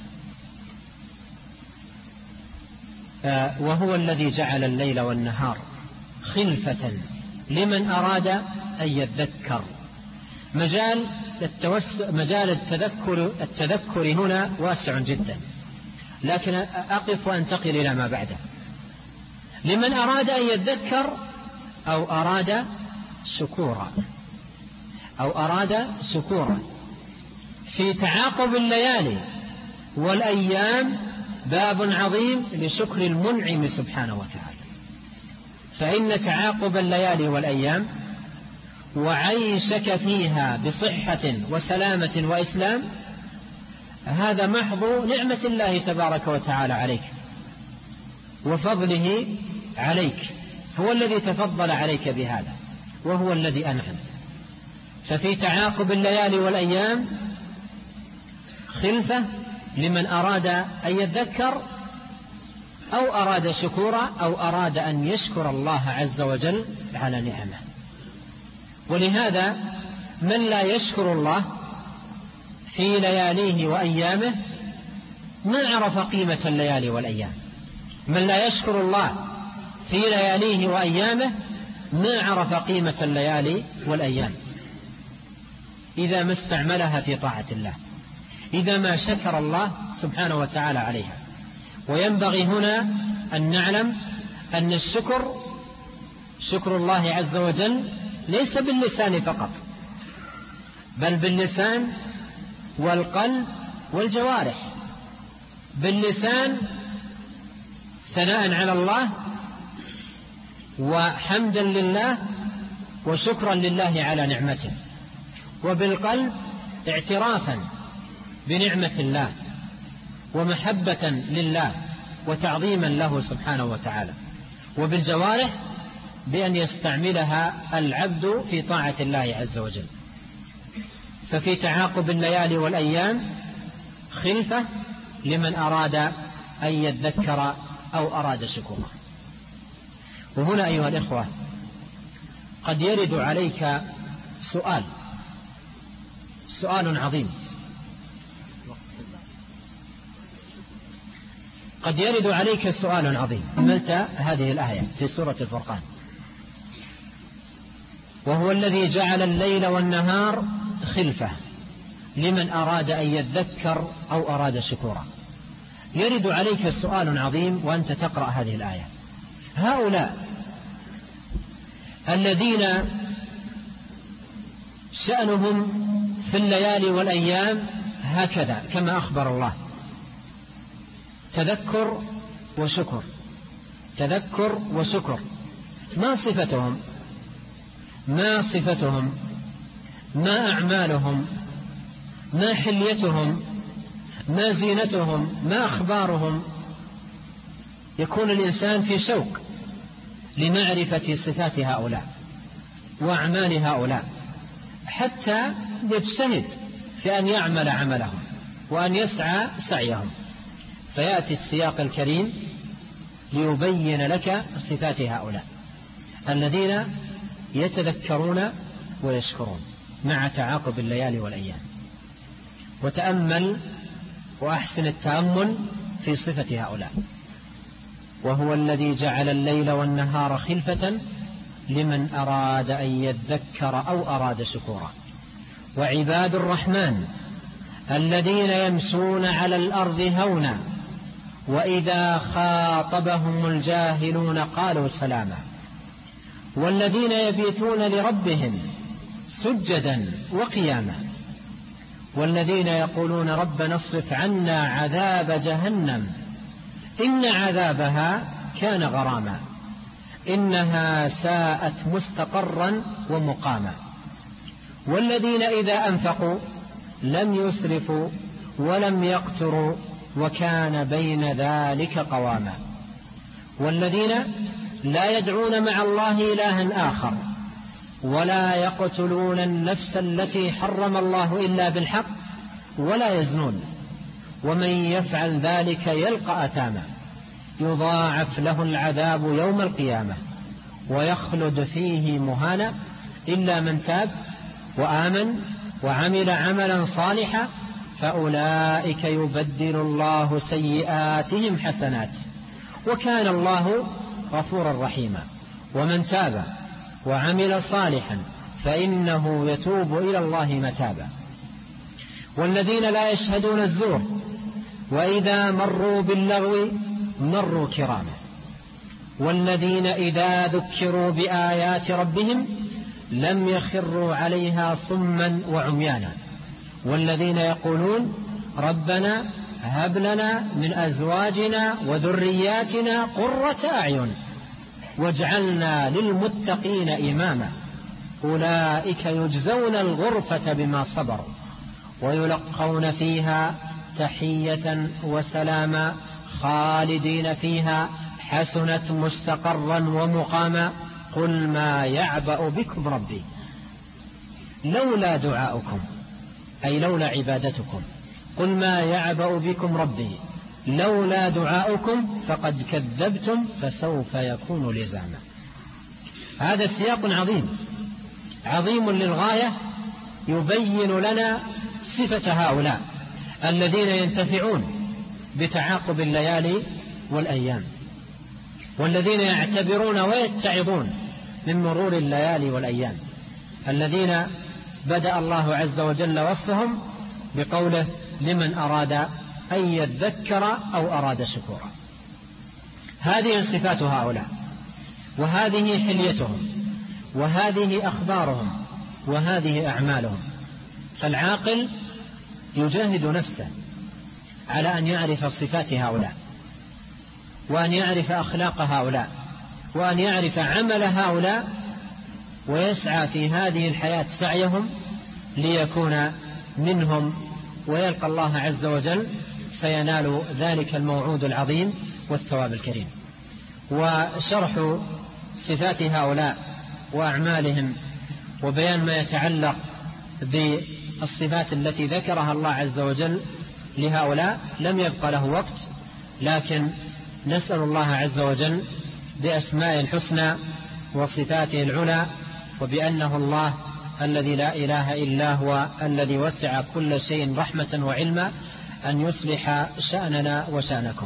وهو الذي جعل الليل والنهار خلفة لمن أراد أن يذكر. مجال التوسع مجال التذكر التذكر هنا واسع جدا، لكن أقف وأنتقل إلى ما بعده. لمن أراد أن يذكر أو أراد شكورا أو أراد شكورا في تعاقب الليالي والأيام باب عظيم لشكر المنعم سبحانه وتعالى. فإن تعاقب الليالي والأيام وعيشك فيها بصحة وسلامة وإسلام هذا محض نعمة الله تبارك وتعالى عليك وفضله عليك، هو الذي تفضل عليك بهذا وهو الذي أنعم. ففي تعاقب الليالي والأيام خلفة لمن أراد أن يذكر أو أراد شكورا أو أراد أن يشكر الله عز وجل على نعمه. ولهذا من لا يشكر الله في لياليه وأيامه ما عرف قيمة الليالي والأيام. من لا يشكر الله في لياليه وأيامه ما عرف قيمة الليالي والأيام إذا ما استعملها في طاعة الله، إذا ما شكر الله سبحانه وتعالى عليها. وينبغي هنا أن نعلم أن الشكر شكر الله عز وجل ليس باللسان فقط، بل باللسان والقلب والجوارح. باللسان ثناء على الله وحمدا لله وشكرا لله على نعمته، وبالقلب اعترافا بنعمة الله ومحبة لله وتعظيما له سبحانه وتعالى، وبالجوارح بأن يستعملها العبد في طاعة الله عز وجل. ففي تعاقب الليالي والأيام خلفة لمن أراد أن يذكر أو أراد شكورا. وهنا أيها الإخوة قد يرد عليك سؤال سؤال عظيم، قد يرد عليك سؤال عظيم. متى هذه الآية في سورة الفرقان؟ وهو الذي جعل الليل والنهار خلفة لمن أراد أن يذكر أو أراد شكورا. يرد عليك سؤال عظيم وأنت تقرأ هذه الآية. هؤلاء الذين شأنهم في الليالي والأيام هكذا كما أخبر الله، تذكر وشكر تذكر وشكر، ما صفتهم ما صفتهم ما أعمالهم ما حليتهم ما زينتهم ما أخبارهم؟ يكون الإنسان في شوق لمعرفة صفات هؤلاء وأعمال هؤلاء حتى يجتهد في أن يعمل عملهم وأن يسعى سعيهم. فيأتي السياق الكريم ليبين لك صفات هؤلاء الذين يتذكرون ويشكرون مع تعاقب الليالي والأيام. وتأمل وأحسن التأمل في صفة هؤلاء. وهو الذي جعل الليل والنهار خلفة لمن أراد أن يذكر أو أراد شكورا. وعباد الرحمن الذين يمشون على الأرض هونا وإذا خاطبهم الجاهلون قالوا سلاما. والذين يبيتون لربهم سجدا وقياما. والذين يقولون ربنا اصرف عنا عذاب جهنم إن عذابها كان غراما إنها ساءت مستقرا ومقاما. والذين إذا أنفقوا لم يسرفوا ولم يقتروا وكان بين ذلك قواما. والذين لا يدعون مع الله إلها آخر ولا يقتلون النفس التي حرم الله إلا بالحق ولا يزنون ومن يفعل ذلك يلقى أثاما يضاعف له العذاب يوم القيامة ويخلد فيه مهانا إلا من تاب وآمن وعمل عملا صالحا فأولئك يبدل الله سيئاتهم حسنات وكان الله غفورا رحيما. ومن تاب وعمل صالحا فإنه يتوب إلى الله متابا. والذين لا يشهدون الزور وإذا مروا باللغو مروا كراما. والذين إذا ذكروا بآيات ربهم لم يخروا عليها صما وعميانا. والذين يقولون ربنا هب لنا من أزواجنا وذرياتنا قرة أعين واجعلنا للمتقين إماما أولئك يجزون الغرفة بما صبروا ويلقون فيها تحية وسلاما خالدين فيها حسنت مستقرا ومقاما قل ما يعبأ بكم ربي لولا دعاؤكم أي لولا عبادتكم. قل ما يعبأ بكم ربي لولا دعاؤكم فقد كذبتم فسوف يكون لزاما. هذا سياق عظيم عظيم للغاية يبين لنا صفة هؤلاء الذين ينتفعون بتعاقب الليالي والأيام والذين يعتبرون ويتعظون من مرور الليالي والأيام الذين بدأ الله عز وجل وصفهم بقوله لمن أراد أن يذكر أو أراد شكورا. هذه صفات هؤلاء وهذه حليتهم وهذه أخبارهم وهذه أعمالهم. فالعاقل يجاهد نفسه على أن يعرف صفات هؤلاء وأن يعرف أخلاق هؤلاء وأن يعرف عمل هؤلاء ويسعى في هذه الحياة سعيهم ليكون منهم ويلقى الله عز وجل فينال ذلك الموعود العظيم والثواب الكريم. وشرح صفات هؤلاء وأعمالهم وبيان ما يتعلق بالصفات التي ذكرها الله عز وجل لهؤلاء لم يبقى له وقت، لكن نسأل الله عز وجل بأسماء الحسنى وصفاته العلى وبأنه الله الذي لا إله إلا هو الذي وسع كل شيء رحمة وعلما أن يصلح شأننا وشأنكم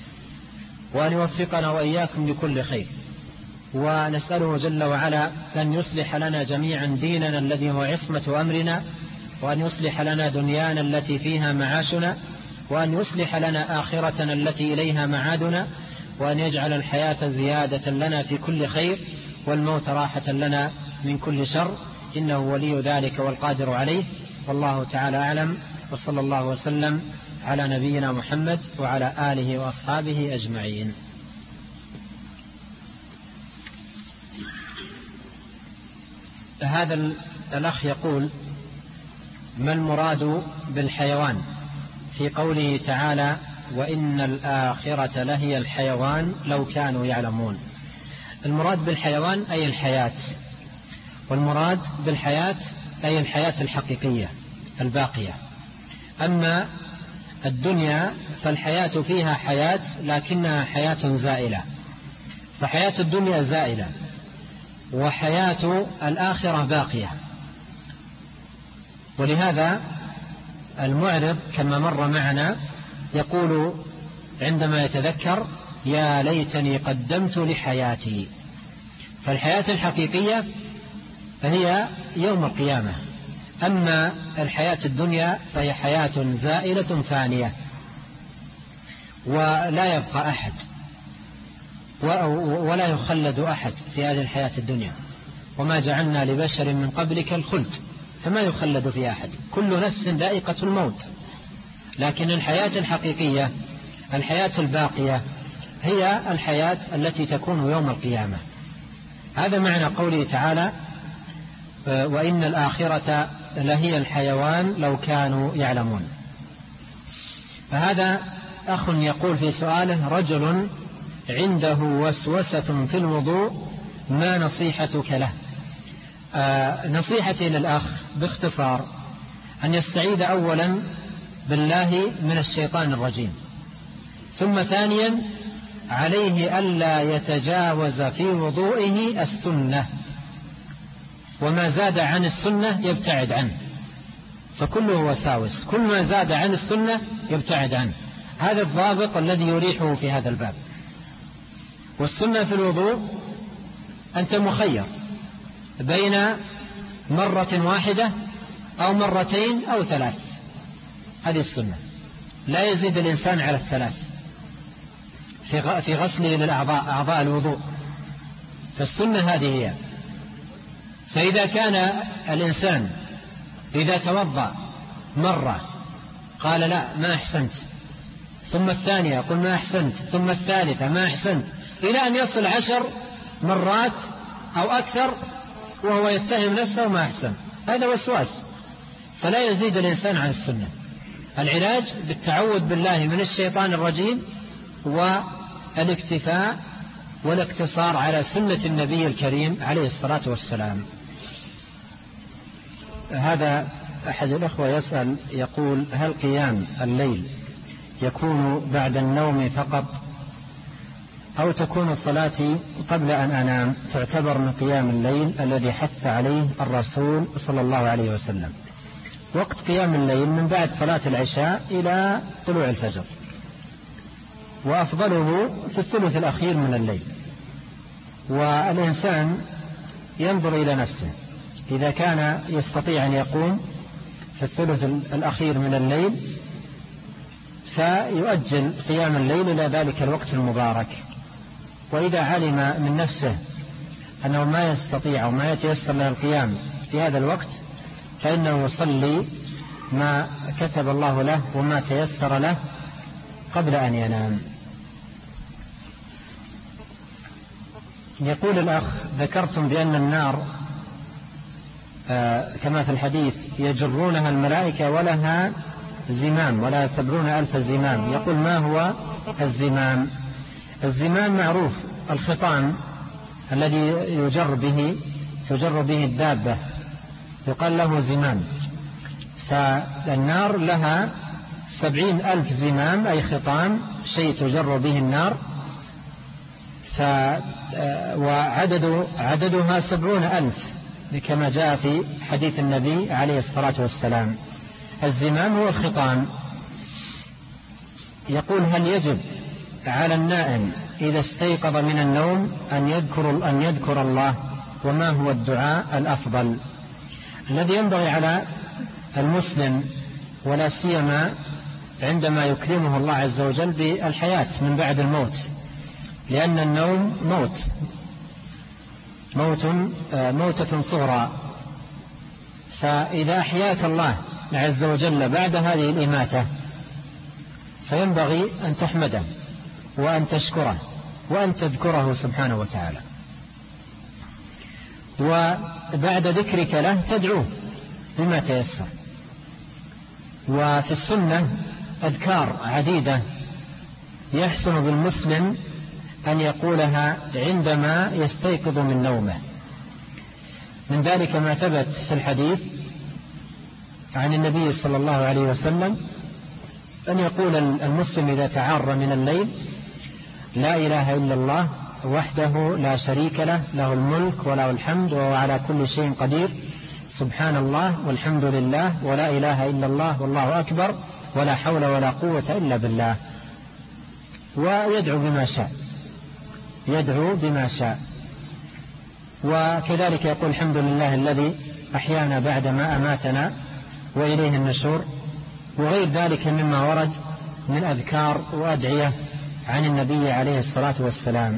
وأن يوفقنا وإياكم لكل خير. ونسأله جل وعلا أن يصلح لنا جميعا ديننا الذي هو عصمة أمرنا وأن يصلح لنا دنيانا التي فيها معاشنا وأن يصلح لنا آخرتنا التي إليها معادنا وأن يجعل الحياة زيادة لنا في كل خير والموت راحة لنا من كل شر إنه ولي ذلك والقادر عليه. والله تعالى أعلم وصلى الله وسلم على نبينا محمد وعلى آله وأصحابه أجمعين. هذا الأخ يقول ما المراد بالحيوان في قوله تعالى وإن الآخرة لهي الحيوان لو كانوا يعلمون؟ المراد بالحيوان أي الحياة، والمراد بالحياة أي الحياة الحقيقية الباقية. أما الدنيا فالحياة فيها حياة لكنها حياة زائلة، فحياة الدنيا زائلة وحياة الآخرة باقية. ولهذا المعرض كما مر معنا يقول عندما يتذكر يا ليتني قدمت لحياتي. فالحياة الحقيقية فهي يوم القيامة، أما الحياة الدنيا فهي حياة زائلة فانية ولا يبقى أحد ولا يخلد أحد في هذه الحياة الدنيا، وما جعلنا لبشر من قبلك الخلد فما يخلد في أحد، كل نفس ذائقة الموت. لكن الحياة الحقيقية الحياة الباقية هي الحياة التي تكون يوم القيامة. هذا معنى قوله تعالى وإن الآخرة لهي الحيوان لو كانوا يعلمون. فهذا أخ يقول في سؤاله رجل عنده وسوسة في الوضوء ما نصيحتك له؟ آه نصيحتي للأخ باختصار أن يستعيذ أولا بالله من الشيطان الرجيم، ثم ثانيا عليه ألا يتجاوز في وضوئه السنة، وما زاد عن السنة يبتعد عنه، فكله وساوس، كل ما زاد عن السنة يبتعد عنه. هذا الضابط الذي يريحه في هذا الباب. والسنة في الوضوء أنت مخير بين مرة واحدة أو مرتين أو ثلاث، هذه السنة، لا يزيد الإنسان على الثلاث في غسله للأعضاء، أعضاء الوضوء، فالسنة هذه هي. فإذا كان الإنسان إذا توضأ مرة قال لا ما أحسنت، ثم الثانية قل ما أحسنت، ثم الثالثة ما أحسنت، إلى أن يصل عشر مرات أو أكثر وهو يتهم نفسه ما أحسن، هذا وسواس، فلا يزيد الإنسان عن السنة. العلاج بالتعوذ بالله من الشيطان الرجيم والاكتفاء والاقتصار على سنة النبي الكريم عليه الصلاة والسلام. هذا أحد الأخوة يسأل يقول: هل قيام الليل يكون بعد النوم فقط، أو تكون صلاتي قبل أن أنام تعتبر من قيام الليل الذي حث عليه الرسول صلى الله عليه وسلم؟ وقت قيام الليل من بعد صلاة العشاء إلى طلوع الفجر، وأفضله في الثلث الأخير من الليل. والإنسان ينظر إلى نفسه، إذا كان يستطيع أن يقوم في الثلث الأخير من الليل فيؤجل قيام الليل إلى ذلك الوقت المبارك، وإذا علم من نفسه أنه ما يستطيع وما يتيسر له القيام في هذا الوقت فإنه يصلي ما كتب الله له وما تيسر له قبل أن ينام. يقول الأخ: ذكرتم بأن النار آه كما في الحديث يجرونها الملائكة ولها زمام، ولا سبعون ألف زمام. يقول: ما هو الزمام؟ الزمام معروف، الخطام الذي يجر به تجر به الدابة يقال له زمام. فالنار لها سبعين ألف زمام، أي خطام، شيء تجر به النار، ف وعدد عددها سبعون ألف كما جاء في حديث النبي عليه الصلاة والسلام. الزمام هو الخطام. يقول: هل يجب على النائم إذا استيقظ من النوم أن يذكر, أن يذكر الله؟ وما هو الدعاء الأفضل؟ الذي ينبغي على المسلم ولا سيما عندما يكرمه الله عز وجل بالحياة من بعد الموت، لأن النوم موت موت موتة صغرى، فإذا أحياك الله عز وجل بعد هذه الإماتة فينبغي أن تحمده وأن تشكره وأن تذكره سبحانه وتعالى، وبعد ذكرك له تدعوه بما تيسر. وفي السنة أذكار عديدة يحسن بالمسلم أن يقولها عندما يستيقظ من نومه. من ذلك ما ثبت في الحديث عن النبي صلى الله عليه وسلم أن يقول المسلم إذا تعار من الليل: لا إله إلا الله وحده لا شريك له، له الملك وله الحمد وهو على كل شيء قدير، سبحان الله والحمد لله ولا إله إلا الله والله أكبر ولا حول ولا قوة إلا بالله. ويدعو بما شاء يدعو بما شاء وكذلك يقول: الحمد لله الذي أحيانا بعد ما أماتنا وإليه النشور، وغير ذلك مما ورد من أذكار وأدعية عن النبي عليه الصلاة والسلام.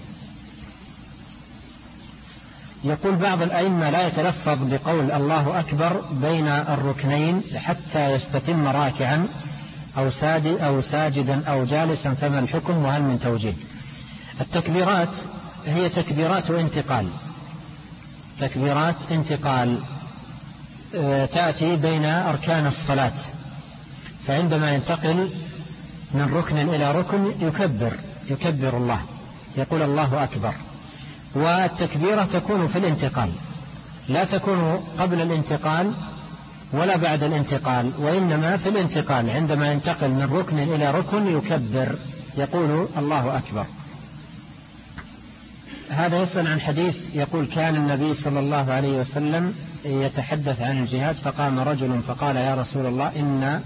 يقول: بعض الأئمة لا يتلفظ بقول الله أكبر بين الركنين حتى يستتم راكعا أو ساجد أو ساجدا أو جالسا، فما الحكم وهل من توجيه؟ التكبيرات هي تكبيرات انتقال تكبيرات انتقال تأتي بين أركان الصلاة، فعندما ينتقل من ركن إلى ركن يكبر يكبر الله، يقول الله أكبر. والتكبيرة تكون في الانتقال، لا تكون قبل الانتقال ولا بعد الانتقال، وإنما في الانتقال عندما ينتقل من ركن إلى ركن يكبر، يقول الله أكبر. هذا يسأل عن حديث يقول: كان النبي صلى الله عليه وسلم يتحدث عن الجهاد فقام رجل فقال يا رسول الله إن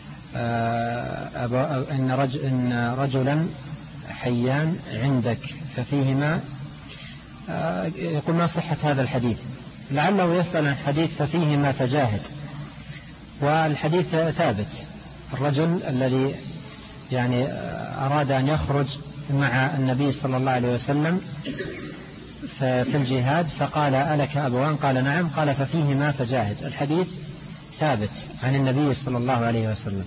إن رجل إن رجلا حيان عندك ففيهما، يقول ما صحة هذا الحديث؟ لعله يسأل عن حديث ففيهما فجاهد، والحديث ثابت. الرجل الذي يعني أراد أن يخرج مع النبي صلى الله عليه وسلم في الجهاد فقال ألك أبوان؟ قال نعم. قال ففيهما فجاهد. الحديث ثابت عن النبي صلى الله عليه وسلم.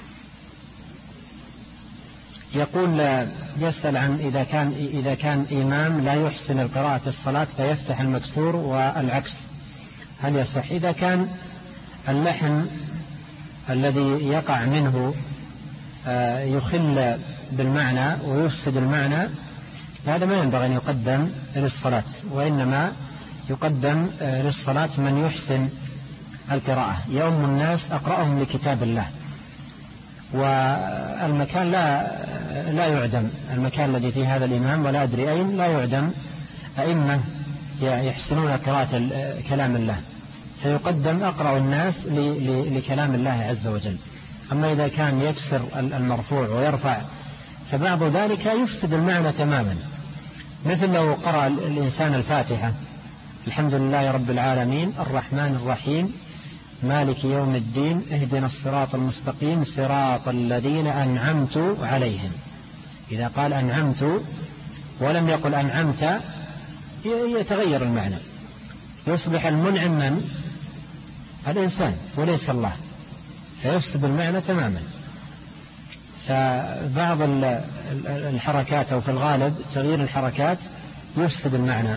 يقول يسأل عن إذا كان إذا كان إمام لا يحسن القراءة في الصلاة فيفتح المكسور والعكس، هل يصح؟ إذا كان اللحن الذي يقع منه يخل بالمعنى ويفسد المعنى هذا ما ينبغي أن يقدم للصلاة، وإنما يقدم للصلاة من يحسن القراءة يؤم الناس أقرأهم لكتاب الله. والمكان لا لا يعدم، المكان الذي في هذا الإمام ولا أدري أين لا يعدم أئمة يحسنون قراءة كلام الله، فيقدم أقرأ الناس لكلام الله عز وجل. أما إذا كان يكسر المرفوع ويرفع فبعض ذلك يفسد المعنى تماما، مثل لو قرأ الإنسان الفاتحة الحمد لله رب العالمين الرحمن الرحيم مالك يوم الدين اهدنا الصراط المستقيم صراط الذين أنعمت عليهم. إذا قال أنعمت ولم يقل أنعمت يتغير المعنى، يصبح المنعم من الإنسان وليس الله، فيفسد المعنى تماما. فبعض الحركات أو في الغالب تغيير الحركات يفسد المعنى.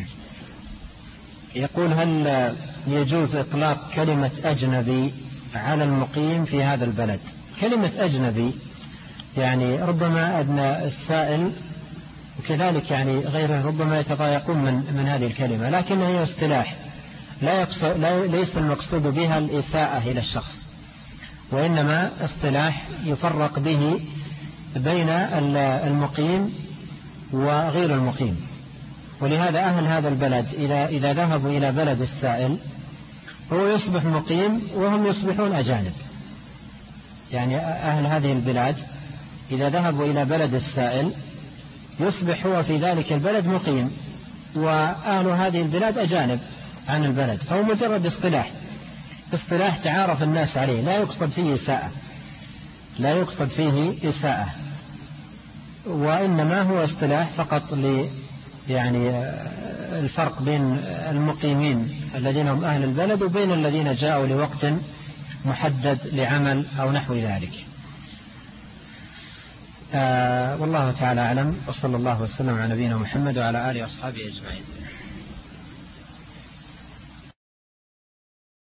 يقول هل يجوز إطلاق كلمة أجنبي على المقيم في هذا البلد؟ كلمة أجنبي يعني ربما أن السائل وكذلك يعني غيره ربما يتضايقون من, من هذه الكلمة، لكن هي اصطلاح لا يقصد لا ليس المقصود بها الإساءة إلى الشخص، وإنما اصطلاح يفرق به بين المقيم وغير المقيم. ولهذا أهل هذا البلد إذا, إذا ذهبوا إلى بلد السائل هو يصبح مقيم وهم يصبحون أجانب. يعني أهل هذه البلاد إذا ذهبوا إلى بلد السائل يصبح هو في ذلك البلد مقيم وأهل هذه البلاد أجانب عن البلد، فهو مجرد اصطلاح اصطلاح تعارف الناس عليه، لا يقصد فيه إساءة لا يقصد فيه إساءة وإنما هو اصطلاح فقط ل يعني الفرق بين المقيمين الذين هم أهل البلد وبين الذين جاءوا لوقت محدد لعمل أو نحو ذلك. آه والله تعالى أعلم، وصلى الله وسلم على نبينا محمد وعلى آله وأصحابه أجمعين.